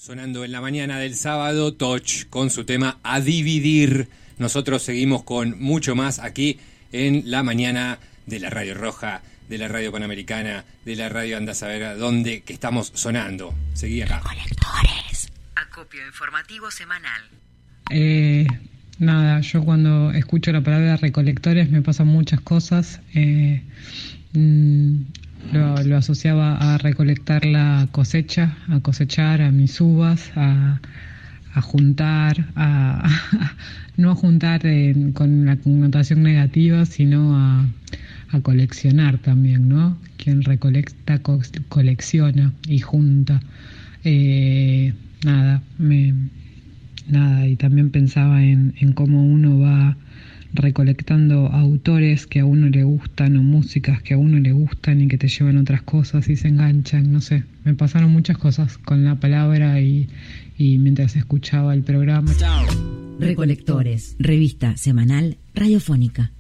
Sonando en la mañana del sábado, Toch con su tema A Dividir. Nosotros seguimos con mucho más aquí en la mañana de la Radio Roja, de la Radio Panamericana, de la Radio Anda a saber a dónde, que estamos sonando. Seguí acá. Recolectores. Acopio informativo semanal. Eh, nada, yo cuando escucho la palabra recolectores me pasan muchas cosas. Eh, mm, lo, lo asociaba a recolectar la cosecha, a cosechar, a mis uvas, a, a juntar, a, a no a juntar eh, con la connotación negativa, sino a, a coleccionar también, ¿no? Quien recolecta, co- colecciona y junta. Eh, nada, me... Nada, y también pensaba en, en cómo uno va recolectando autores que a uno le gustan o músicas que a uno le gustan y que te llevan otras cosas y se enganchan, no sé. Me pasaron muchas cosas con la palabra y, y mientras escuchaba el programa. Recolectores, revista semanal radiofónica.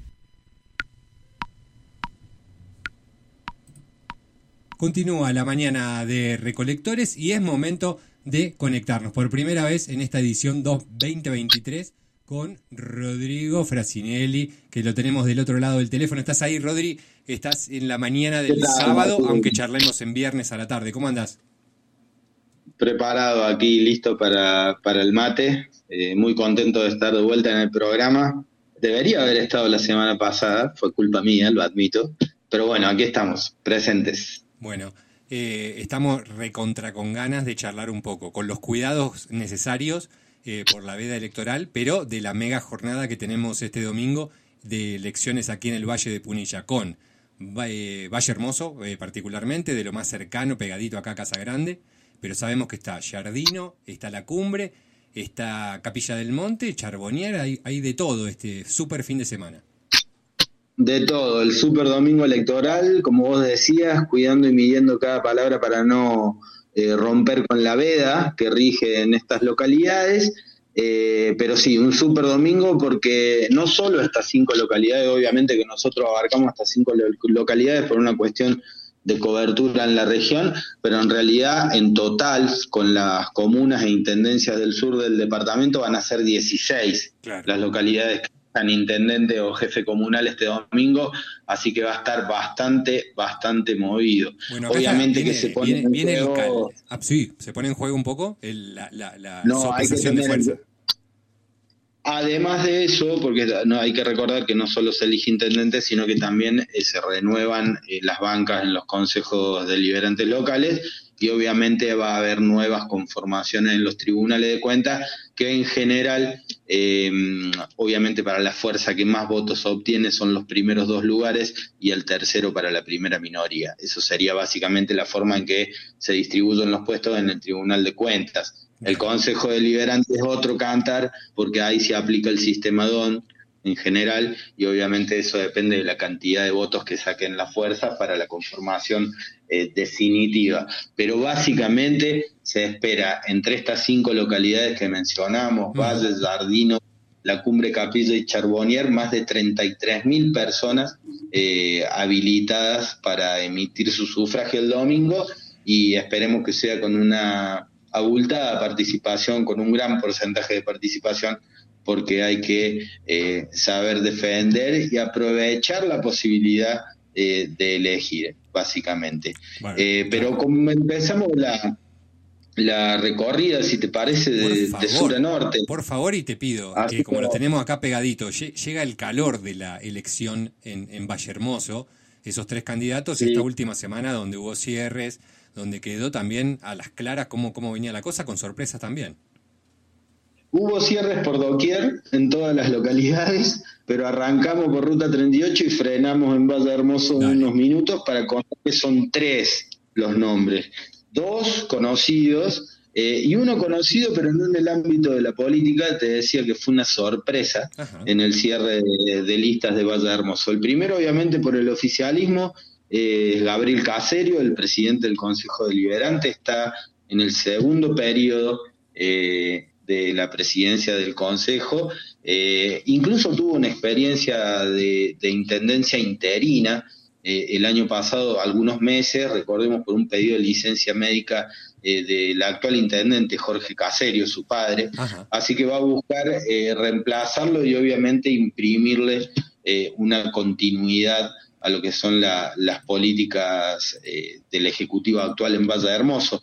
Continúa la mañana de Recolectores y es momento de conectarnos por primera vez en esta edición dos veinte veintitrés con Rodrigo Frasinelli, que lo tenemos del otro lado del teléfono. ¿Estás ahí, Rodri? Estás en la mañana del sábado, aunque charlemos en viernes a la tarde. ¿Cómo andás? Preparado aquí, listo para, para el mate. Eh, muy contento de estar de vuelta en el programa. Debería haber estado la semana pasada, fue culpa mía, lo admito. Pero bueno, aquí estamos, presentes. Bueno, eh, estamos recontra con ganas de charlar un poco, con los cuidados necesarios eh, por la veda electoral, pero de la mega jornada que tenemos este domingo de elecciones aquí en el Valle de Punilla, con eh, Valle Hermoso eh, particularmente, de lo más cercano, pegadito acá a Casa Grande, pero sabemos que está Giardino, está La Cumbre, está Capilla del Monte, Charbonnier, hay, hay de todo este súper fin de semana. De todo, el super domingo electoral, como vos decías, cuidando y midiendo cada palabra para no eh, romper con la veda que rige en estas localidades, eh, pero sí, un super domingo porque no solo estas cinco localidades, obviamente que nosotros abarcamos estas cinco lo- localidades por una cuestión de cobertura en la región, pero en realidad en total con las comunas e intendencias del sur del departamento van a ser dieciséis claro. Las localidades que están intendente o jefe comunal este domingo, así que va a estar bastante, bastante movido. Bueno, obviamente viene, que se pone viene, en viene juego... el cal... ah, sí, se pone en juego un poco el, la, la, la no, hay que sopesación de fuerza. Además de eso, porque no hay que recordar que no solo se elige intendente, sino que también eh, se renuevan eh, las bancas en los consejos deliberantes locales y obviamente va a haber nuevas conformaciones en los tribunales de cuentas que en general, eh, obviamente para la fuerza que más votos obtiene son los primeros dos lugares y el tercero para la primera minoría. Eso sería básicamente la forma en que se distribuyen los puestos en el tribunal de cuentas. El Consejo Deliberante es otro cantar porque ahí se aplica el sistema D O N en general y obviamente eso depende de la cantidad de votos que saquen las fuerzas para la conformación eh, definitiva. Pero básicamente se espera entre estas cinco localidades que mencionamos, Valle, Giardino, La Cumbre, Capilla y Charbonnier, más de treinta y tres mil personas eh, habilitadas para emitir su sufragio el domingo y esperemos que sea con una abultada participación, con un gran porcentaje de participación, porque hay que eh, saber defender y aprovechar la posibilidad eh, de elegir, básicamente. Bueno, eh, pero claro. Como empezamos la, la recorrida, si te parece, de, favor, de sur a norte. Por favor, y te pido, Así que como que... lo tenemos acá pegadito, llega el calor de la elección en, en Valle Hermoso, esos tres candidatos, sí. Esta última semana donde hubo cierres, donde quedó también a las claras cómo, cómo venía la cosa, con sorpresas también. Hubo cierres por doquier en todas las localidades, pero arrancamos por Ruta treinta y ocho y frenamos en Valle Hermoso Dale. unos minutos para contar que son tres los nombres. Dos conocidos eh, y uno conocido, pero no en el ámbito de la política. Te decía que fue una sorpresa Ajá. en el cierre de, de listas de Valle Hermoso. El primero, obviamente, por el oficialismo, es eh, Gabriel Caserio, el presidente del Consejo Deliberante, está en el segundo periodo eh, de la presidencia del Consejo, eh, incluso tuvo una experiencia de, de intendencia interina eh, el año pasado algunos meses, recordemos por un pedido de licencia médica eh, del actual intendente Jorge Caserio, su padre. Ajá. Así que va a buscar eh, reemplazarlo y obviamente imprimirle eh, una continuidad a lo que son la, las políticas eh, del Ejecutivo actual en Valle de Hermoso.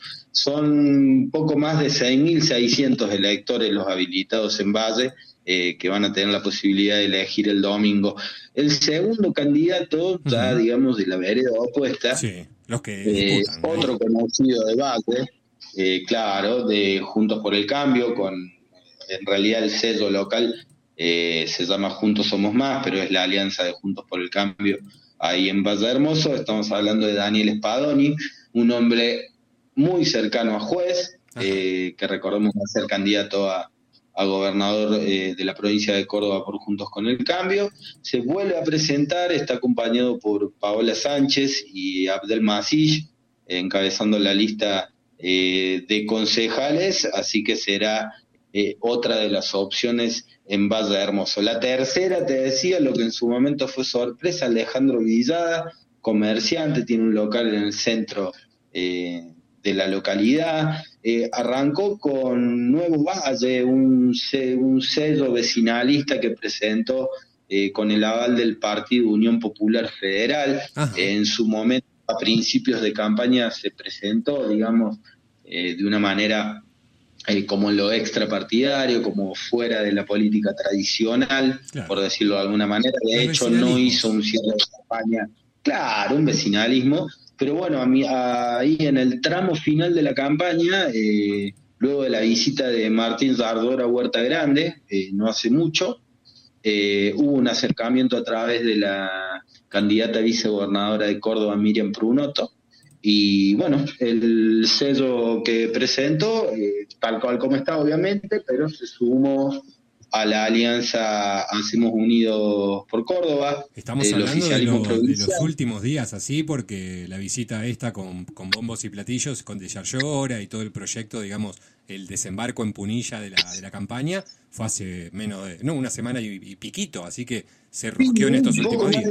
Son poco más de seis mil seiscientos electores los habilitados en Valle, eh, que van a tener la posibilidad de elegir el domingo. El segundo candidato, uh-huh. ya digamos de la vereda opuesta, sí, los que eh, disputan, ¿no? Otro conocido de Valle, eh, claro, de Juntos por el Cambio, con en realidad el sello local eh, se llama Juntos Somos Más, pero es la alianza de Juntos por el Cambio ahí en Valle de Hermoso. Estamos hablando de Daniel Spadoni, un hombre muy cercano a juez, eh, que recordemos va a ser candidato a, a gobernador eh, de la provincia de Córdoba por Juntos con el Cambio. Se vuelve a presentar, está acompañado por Paola Sánchez y Abdel Masih, eh, encabezando la lista eh, de concejales, así que será eh, otra de las opciones en Valle de Hermoso. La tercera, te decía, lo que en su momento fue sorpresa, Alejandro Villada, comerciante, tiene un local en el centro eh, de la localidad, eh, arrancó con Nuevo Valle, un, un sello vecinalista que presentó eh, con el aval del Partido Unión Popular Federal. Eh, en su momento, a principios de campaña, se presentó, digamos, eh, de una manera Eh, como en lo extrapartidario, como fuera de la política tradicional, claro, por decirlo de alguna manera. De el hecho, no hizo un cierre de campaña, claro, un vecinalismo, pero bueno, a mí, a, ahí en el tramo final de la campaña, eh, luego de la visita de Martín Zardora a Huerta Grande, eh, no hace mucho, eh, hubo un acercamiento a través de la candidata vicegobernadora de Córdoba, Miriam Prunoto, y bueno, el sello que presentó, eh, tal cual como está obviamente, pero se sumó a la alianza Hacemos Unidos por Córdoba. Estamos hablando de, lo, de los últimos días, así, porque la visita esta con, con bombos y platillos, con De Yarlora y todo el proyecto, digamos, el desembarco en Punilla de la, de la campaña, fue hace menos de, no, una semana y, y piquito, así que se rosqueó en estos últimos días.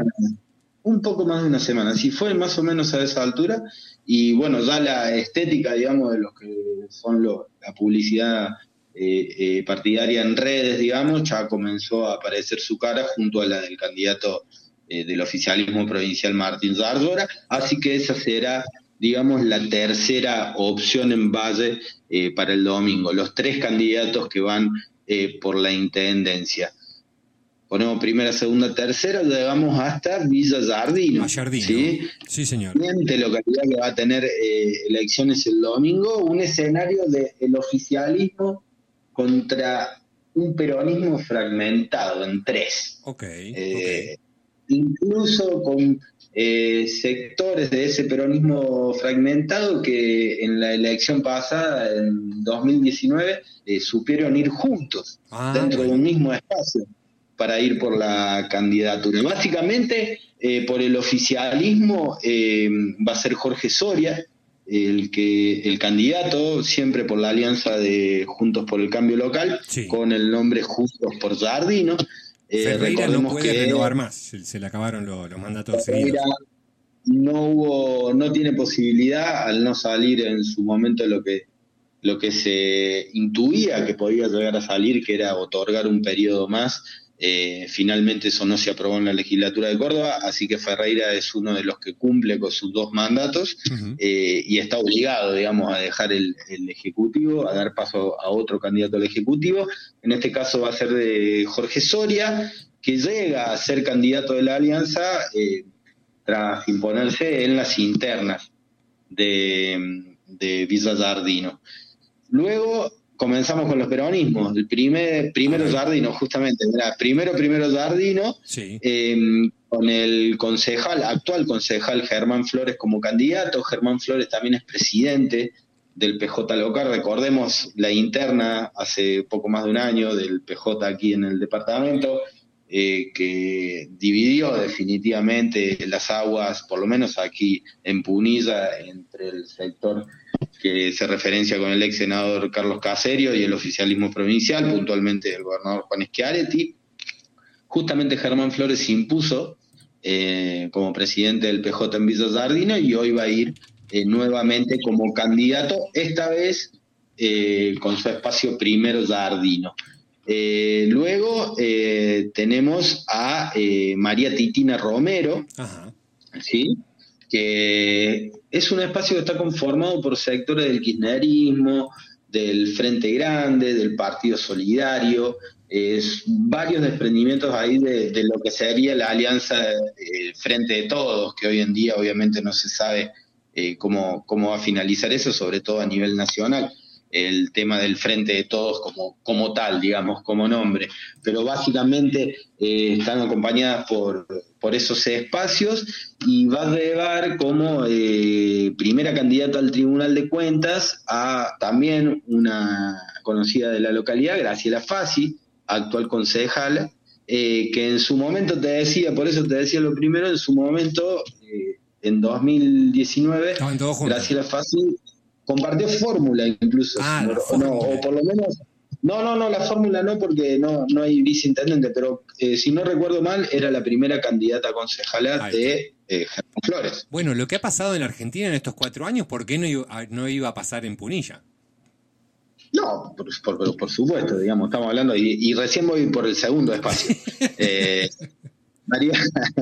Un poco más de una semana, sí, fue más o menos a esa altura, y bueno, ya la estética, digamos, de lo que son lo, la publicidad eh, eh, partidaria en redes, digamos, ya comenzó a aparecer su cara junto a la del candidato eh, del oficialismo provincial Martín Zardora, así que esa será, digamos, la tercera opción en Valle eh, para el domingo, los tres candidatos que van eh, por la intendencia. Ponemos primera, segunda, tercera, llegamos hasta Villa Giardino. Giardino. ¿Sí? Sí, señor. Localidad que va a tener eh, elecciones el domingo, un escenario del oficialismo contra un peronismo fragmentado en tres. Ok. Eh, okay. Incluso con eh, sectores de ese peronismo fragmentado que en la elección pasada, en dos mil diecinueve, eh, supieron ir juntos ah, dentro bueno. de un mismo espacio para ir por la candidatura. Básicamente, eh, por el oficialismo eh, va a ser Jorge Soria, el que el candidato, siempre por la alianza de Juntos por el Cambio local, sí, con el nombre Juntos por Giardino. Eh, Ferreira no puede que renovar más, se, se le acabaron los, los mandatos Ferreira seguidos. No hubo, no tiene posibilidad, al no salir en su momento lo que lo que se intuía que podía llegar a salir, que era otorgar un periodo más. Eh, finalmente eso no se aprobó en la legislatura de Córdoba, así que Ferreira es uno de los que cumple con sus dos mandatos, uh-huh, eh, y está obligado, digamos, a dejar el, el Ejecutivo, a dar paso a otro candidato al Ejecutivo. En este caso va a ser de Jorge Soria, que llega a ser candidato de la Alianza eh, tras imponerse en las internas de, de Villa Giardino. Luego comenzamos con los peronismos. El primer, primero Giardino, justamente, ¿verdad? Primero, primero Giardino, sí, eh, con el concejal, actual concejal Germán Flores como candidato. Germán Flores también es presidente del P J local. Recordemos la interna hace poco más de un año del P J aquí en el departamento, eh, que dividió definitivamente las aguas, por lo menos aquí en Punilla, entre el sector que se referencia con el ex senador Carlos Caserio y el oficialismo provincial, puntualmente el gobernador Juan Schiaretti. Justamente Germán Flores se impuso eh, como presidente del P J en Villa Sardino y hoy va a ir eh, nuevamente como candidato, esta vez eh, con su espacio Primero Sardino. Eh, luego eh, tenemos a eh, María Titina Romero, Ajá. ¿sí? Que es un espacio que está conformado por sectores del kirchnerismo, del Frente Grande, del Partido Solidario, es varios desprendimientos ahí de, de lo que sería la alianza eh, Frente de Todos, que hoy en día obviamente no se sabe eh, cómo, cómo va a finalizar eso, sobre todo a nivel nacional, el tema del Frente de Todos como, como tal, digamos, como nombre, pero básicamente eh, están acompañadas por, por esos espacios y va a llevar como eh, primera candidata al Tribunal de Cuentas a también una conocida de la localidad, Graciela Fassi, actual concejala, eh, que en su momento te decía, por eso te decía lo primero, en su momento, eh, en dos mil diecinueve, Graciela Fassi compartió fórmula incluso, Ah, no, la fórmula. o por lo menos, no, no, no, la fórmula no, porque no, no hay viceintendente, pero eh, si no recuerdo mal, era la primera candidata a concejala de eh, Germán Flores. Bueno, lo que ha pasado en Argentina en estos cuatro años, ¿por qué no iba, no iba a pasar en Punilla? No, por, por, por supuesto, digamos, estamos hablando, y, y recién voy por el segundo espacio. Eh, María,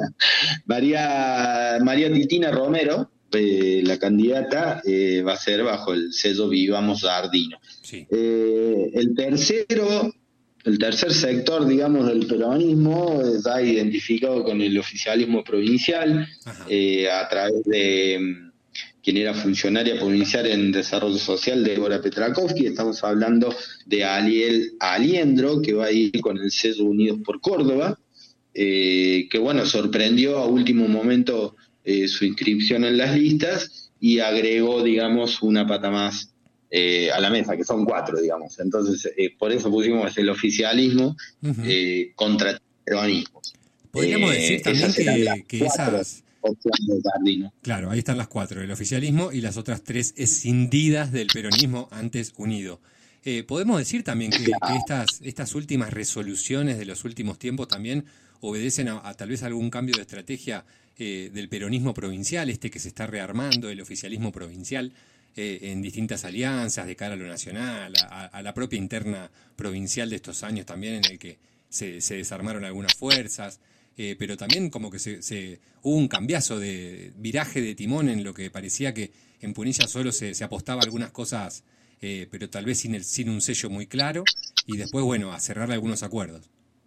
María, María Titina Romero, eh, la candidata, eh, va a ser bajo el sello Vivamos Sardino. Sí. Eh, el tercero, el tercer sector, digamos, del peronismo está identificado con el oficialismo provincial, eh, a través de mm, quien era funcionaria provincial en desarrollo social, Débora Petrakowski. Estamos hablando de Aliel Aliendro, que va a ir con el sello Unidos por Córdoba, eh, que bueno, sorprendió a último momento eh, su inscripción en las listas y agregó, digamos, una pata más eh, a la mesa, que son cuatro, digamos. Entonces, eh, por eso pusimos el oficialismo Uh-huh. eh, contra el peronismo. Podríamos Eh, decir también esas eran las que, que cuatro esas... opciones de Sardino. Claro, ahí están las cuatro, el oficialismo y las otras tres escindidas del peronismo antes unido. Eh, podemos decir también que, que estas, estas últimas resoluciones de los últimos tiempos también obedecen a, a tal vez algún cambio de estrategia eh, del peronismo provincial, este que se está rearmando, el oficialismo provincial, eh, en distintas alianzas de cara a lo nacional, a, a la propia interna provincial de estos años también en el que se, se desarmaron algunas fuerzas. Eh, pero también como que se, se hubo un cambiazo de viraje de timón en lo que parecía que en Punilla solo se, se apostaba a algunas cosas, eh, pero tal vez sin, el, sin un sello muy claro, y después, bueno, a cerrar algunos acuerdos.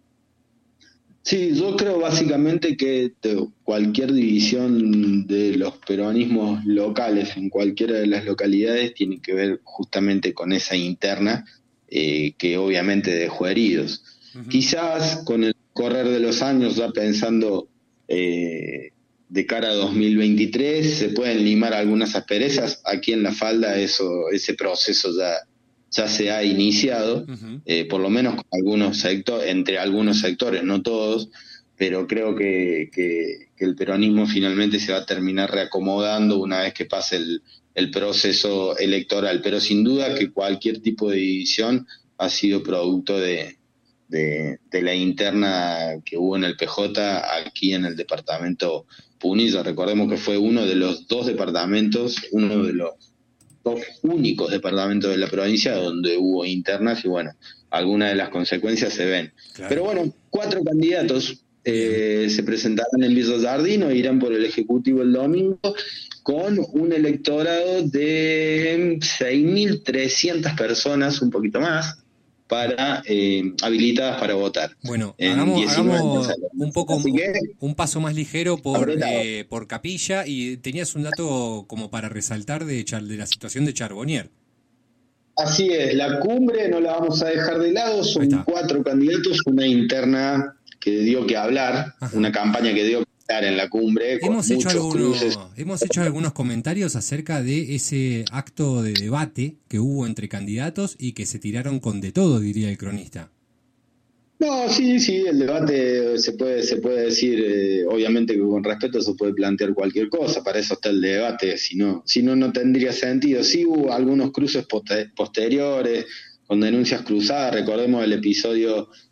Sí, yo creo básicamente que te- cualquier división de los peronismos locales en cualquiera de las localidades tiene que ver justamente con esa interna eh, que obviamente dejó heridos. Quizás con el correr de los años, ya pensando eh, de cara a dos mil veintitrés, se pueden limar algunas asperezas. Aquí en La Falda eso, ese proceso ya, ya se ha iniciado, eh, por lo menos con algunos sectores, entre algunos sectores, no todos, pero creo que, que, que el peronismo finalmente se va a terminar reacomodando una vez que pase el, el proceso electoral. Pero sin duda que cualquier tipo de división ha sido producto de De, de la interna que hubo en el P J aquí en el departamento Punilla. Recordemos que fue uno de los dos departamentos, uno de los dos únicos departamentos de la provincia donde hubo internas y bueno, algunas de las consecuencias se ven. Claro. Pero bueno, cuatro candidatos eh, se presentarán en Villa Sardino, irán por el Ejecutivo el domingo con un electorado de seis mil trescientas personas, un poquito más, para eh, habilitadas para votar. Bueno, En hagamos, diecinueve hagamos salones. un poco Así que, un paso más ligero por, apretado. eh, por Capilla, y tenías un dato como para resaltar de, Char- de la situación de Charbonnier. Así es, la cumbre no la vamos a dejar de lado, son cuatro candidatos, una interna que dio que hablar, una campaña que dio que hablar en la cumbre, con Hemos hecho, muchos algunos, cruces. hemos hecho algunos comentarios acerca de ese acto de debate que hubo entre candidatos y que se tiraron con de todo, diría el cronista. No, sí, sí, el debate se puede se puede decir, eh, obviamente que con respeto se puede plantear cualquier cosa, para eso está el debate, si no, si no, no tendría sentido. Sí hubo algunos cruces poste- posteriores, con denuncias cruzadas, recordemos el episodio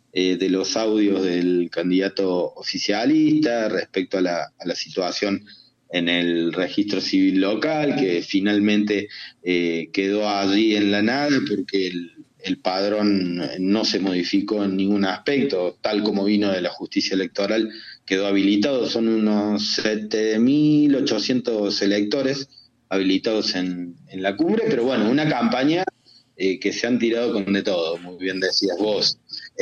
eh, de los audios del candidato oficialista respecto a la, a la situación en el registro civil local, que finalmente eh, quedó allí en la nada porque el, el padrón no se modificó en ningún aspecto, tal como vino de la justicia electoral, quedó habilitado. Son unos siete mil ochocientos electores habilitados en, en la cumbre, pero bueno, una campaña eh, que se han tirado con de todo, muy bien decías vos.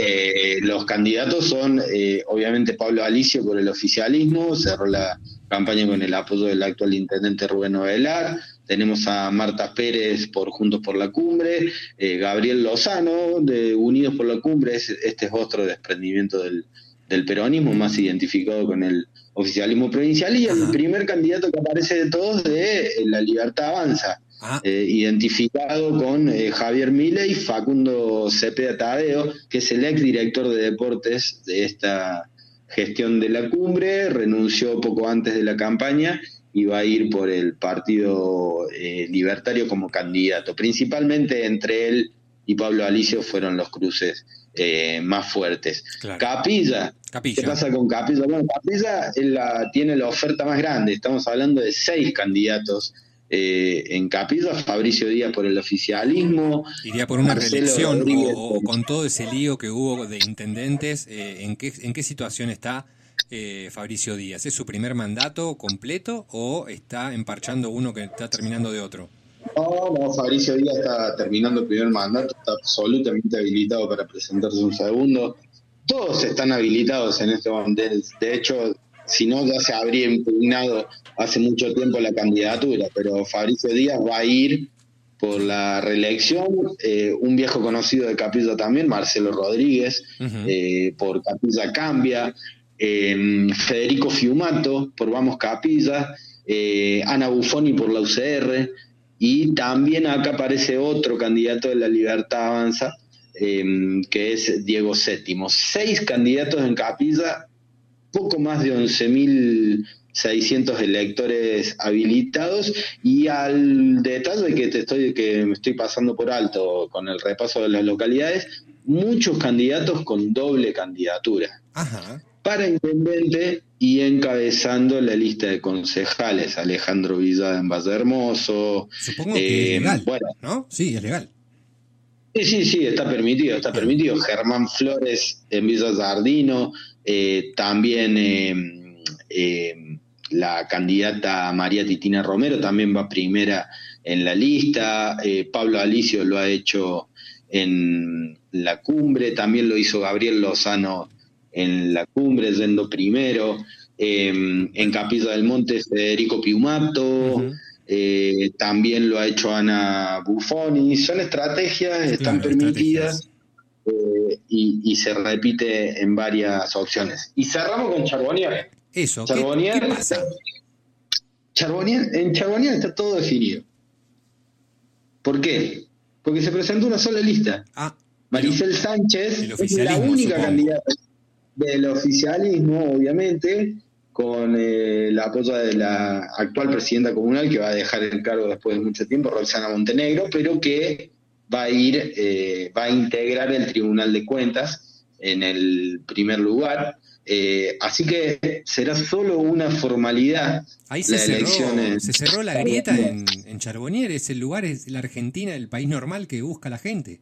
Eh, los candidatos son, eh, obviamente, Pablo Alicio por el oficialismo, cerró la campaña con el apoyo del actual intendente Rubén Ovelar. Tenemos a Marta Pérez por Juntos por la Cumbre, eh, Gabriel Lozano de Unidos por la Cumbre, es, este es otro desprendimiento del, del peronismo, más identificado con el oficialismo provincial, y el primer candidato que aparece de todos de eh, La Libertad Avanza, eh, identificado con eh, Javier Milei, Facundo Cepeda Tadeo, que es el exdirector de deportes de esta gestión de la cumbre, renunció poco antes de la campaña y va a ir por el Partido eh, Libertario como candidato. Principalmente entre él y Pablo Alicio fueron los cruces eh, más fuertes. Claro. Capilla, Capilla, ¿qué pasa con Capilla? Bueno, Capilla él la, tiene la oferta más grande, estamos hablando de seis candidatos eh, en Capilla. Fabricio Díaz por el oficialismo. Iría por una Marcelo reelección Rodríguez, o, o con todo ese lío que hubo de intendentes, eh, ¿en qué, en qué situación está eh, Fabricio Díaz? ¿Es su primer mandato completo o está emparchando uno que está terminando de otro? No, no, Fabricio Díaz está terminando el primer mandato, está absolutamente habilitado para presentarse un segundo. Todos están habilitados en este momento. De hecho, si no, ya se habría impugnado hace mucho tiempo la candidatura, pero Fabricio Díaz va a ir por la reelección. Eh, un viejo conocido de Capilla también, Marcelo Rodríguez, uh-huh. eh, por Capilla Cambia, eh, Federico Fiumato por Vamos Capilla, eh, Ana Buffoni por la U C R, y también acá aparece otro candidato de La Libertad Avanza, eh, que es Diego Séptimo. Seis candidatos en Capilla, poco más de once mil seiscientos electores habilitados, y al detalle que te estoy que me estoy pasando por alto con el repaso de las localidades, muchos candidatos con doble candidatura. Ajá. Para intendente y encabezando la lista de concejales, Alejandro Villada en Valle Hermoso. Supongo que eh, es legal, bueno, ¿no? Sí, es legal. Sí, sí, sí, está permitido, está permitido. Germán Flores en Villa Sardino, eh, también eh, eh, la candidata María Titina Romero también va primera en la lista. eh, Pablo Alicio lo ha hecho en la cumbre, también lo hizo Gabriel Lozano en la cumbre, yendo primero. Eh, en Capilla del Monte, Federico Piumato. Uh-huh. Eh, también lo ha hecho Ana Buffoni. Son estrategias, sí, están claro, permitidas, eh, y, y se repite en varias opciones. Y cerramos con Charbonnier. Eso, Charbonnier, ¿qué, qué pasa? Charbonnier, en Charbonnier está todo definido. ¿Por qué? Porque se presentó una sola lista. Ah, Maricel Sánchez es la única supongo. candidata del oficialismo, obviamente, con eh, el apoyo de la actual presidenta comunal, que va a dejar el cargo después de mucho tiempo, Roxana Montenegro, pero que va a ir, eh, va a integrar el Tribunal de Cuentas en el primer lugar. Eh, así que será solo una formalidad. Ahí se, la cerró, elección en... se cerró la grieta en, en Charbonnier. Es el lugar, es la Argentina, el país normal que busca la gente.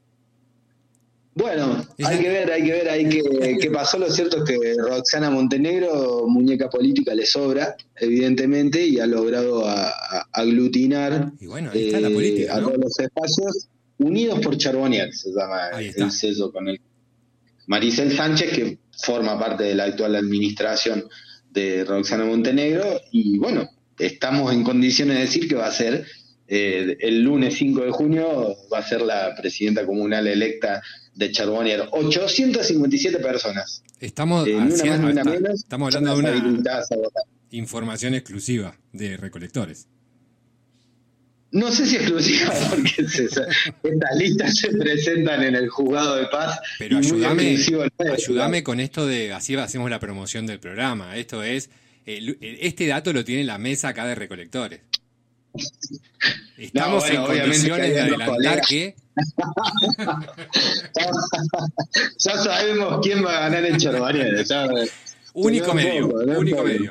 Bueno, hay que ver, hay que ver, hay que qué pasó. Lo cierto es que Roxana Montenegro, muñeca política, le sobra, evidentemente, y ha logrado a, a, aglutinar y bueno, ahí está eh, la política, a ¿no? todos los espacios. Unidos por Charbonnier se llama el sello con el Maricel Sánchez, que forma parte de la actual administración de Roxana Montenegro, y bueno, estamos en condiciones de decir que va a ser eh, el lunes cinco de junio, va a ser la presidenta comunal electa de Charbonnier. ochocientas cincuenta y siete personas. Estamos, eh, hacia, una más, está, una menos, estamos hablando de una información exclusiva de recolectores. No sé si exclusiva, porque se, estas listas se presentan en el juzgado de paz. Pero ayúdame, ayúdame con esto de, así hacemos la promoción del programa. Esto es, el, este dato lo tiene la mesa acá de recolectores. Estamos No, bueno, en obviamente condiciones que de hay otros adelantar colegas. que... Ya sabemos quién va a ganar el Chorbanero. Único medio, único medio.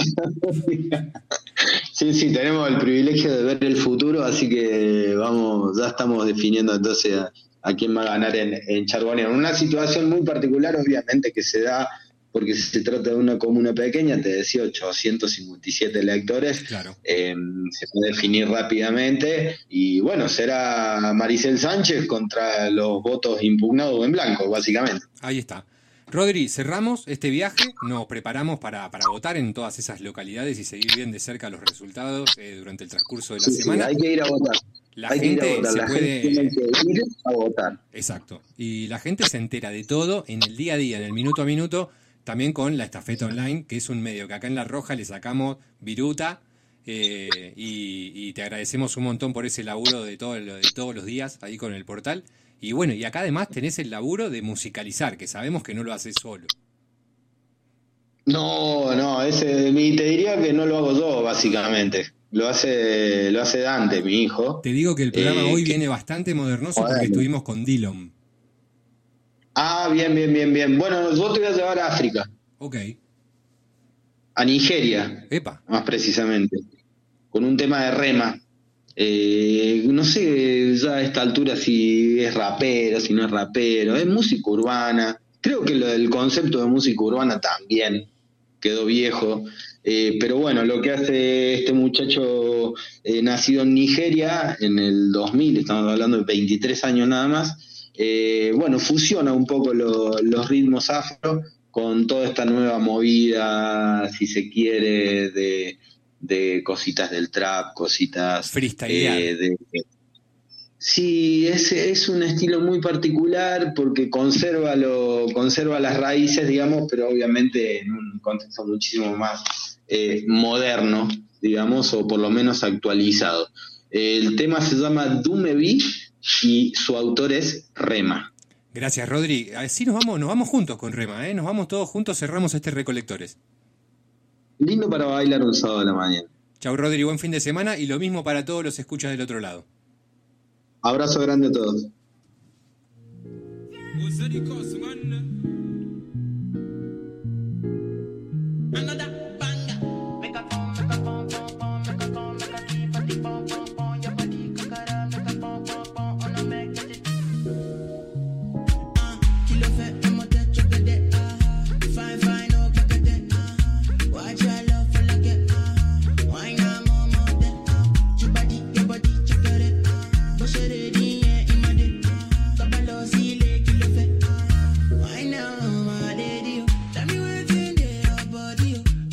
Sí, sí, tenemos el privilegio de ver el futuro, así que vamos, ya estamos definiendo entonces a, a quién va a ganar en, en Charbonnier. En una situación muy particular, obviamente, que se da porque se trata de una comuna pequeña, te decía, ochocientos cincuenta y siete electores, claro. eh, se puede definir rápidamente, y bueno, será Maricel Sánchez contra los votos impugnados en blanco, básicamente. Ahí está. Rodri, cerramos este viaje, nos preparamos para, para votar en todas esas localidades y seguir bien de cerca los resultados eh, durante el transcurso de la Sí, sí, semana. hay que ir a votar. La hay gente que ir a votar. se La puede... gente tiene que ir a votar. Exacto. Y la gente se entera de todo en el día a día, en el minuto a minuto, también con la estafeta online, que es un medio que acá en La Roja le sacamos viruta eh, y, y te agradecemos un montón por ese laburo de, todo, de todos los días ahí con el portal. Y bueno, y acá además tenés el laburo de musicalizar, que sabemos que no lo haces solo. No, no, ese, y te diría que no lo hago yo, básicamente. Lo hace, lo hace Dante, mi hijo. Te digo que el programa Eh, hoy que- viene bastante modernoso Bueno. porque estuvimos con Dillon. Ah, bien, bien, bien, bien. Bueno, yo te voy a llevar a África, Ok. a Nigeria, Epa. más precisamente, con un tema de rema. Eh, no sé ya a esta altura si es rapero, si no es rapero, es música urbana. Creo que lo del concepto de música urbana también quedó viejo. Eh, pero bueno, lo que hace este muchacho eh, nacido en Nigeria en el dos mil, estamos hablando de veintitrés años nada más, eh, bueno, fusiona un poco lo- los ritmos afro con toda esta nueva movida, si se quiere, de, de cositas del trap, cositas Freestylear. eh, de... Sí, es, es un estilo muy particular porque conserva, lo, conserva las raíces, digamos, pero obviamente en un contexto muchísimo más eh, moderno, digamos, o por lo menos actualizado. El tema se llama Dumebi y su autor es Rema. Gracias, Rodri. Así nos vamos, nos vamos juntos con Rema, ¿eh? Nos vamos todos juntos, cerramos este Recolectores. Lindo para bailar un sábado a la mañana. Chau, Rodri, buen fin de semana y lo mismo para todos los escuchas del otro lado. Abrazo grande a todos. Tell me what's in there, your body.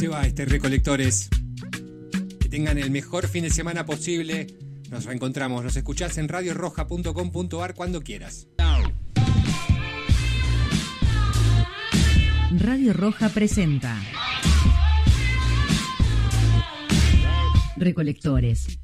se va este Recolectores. Que tengan el mejor fin de semana posible. Nos reencontramos, nos escuchás en radio roja punto com punto a r cuando quieras. Radio Roja presenta Recolectores.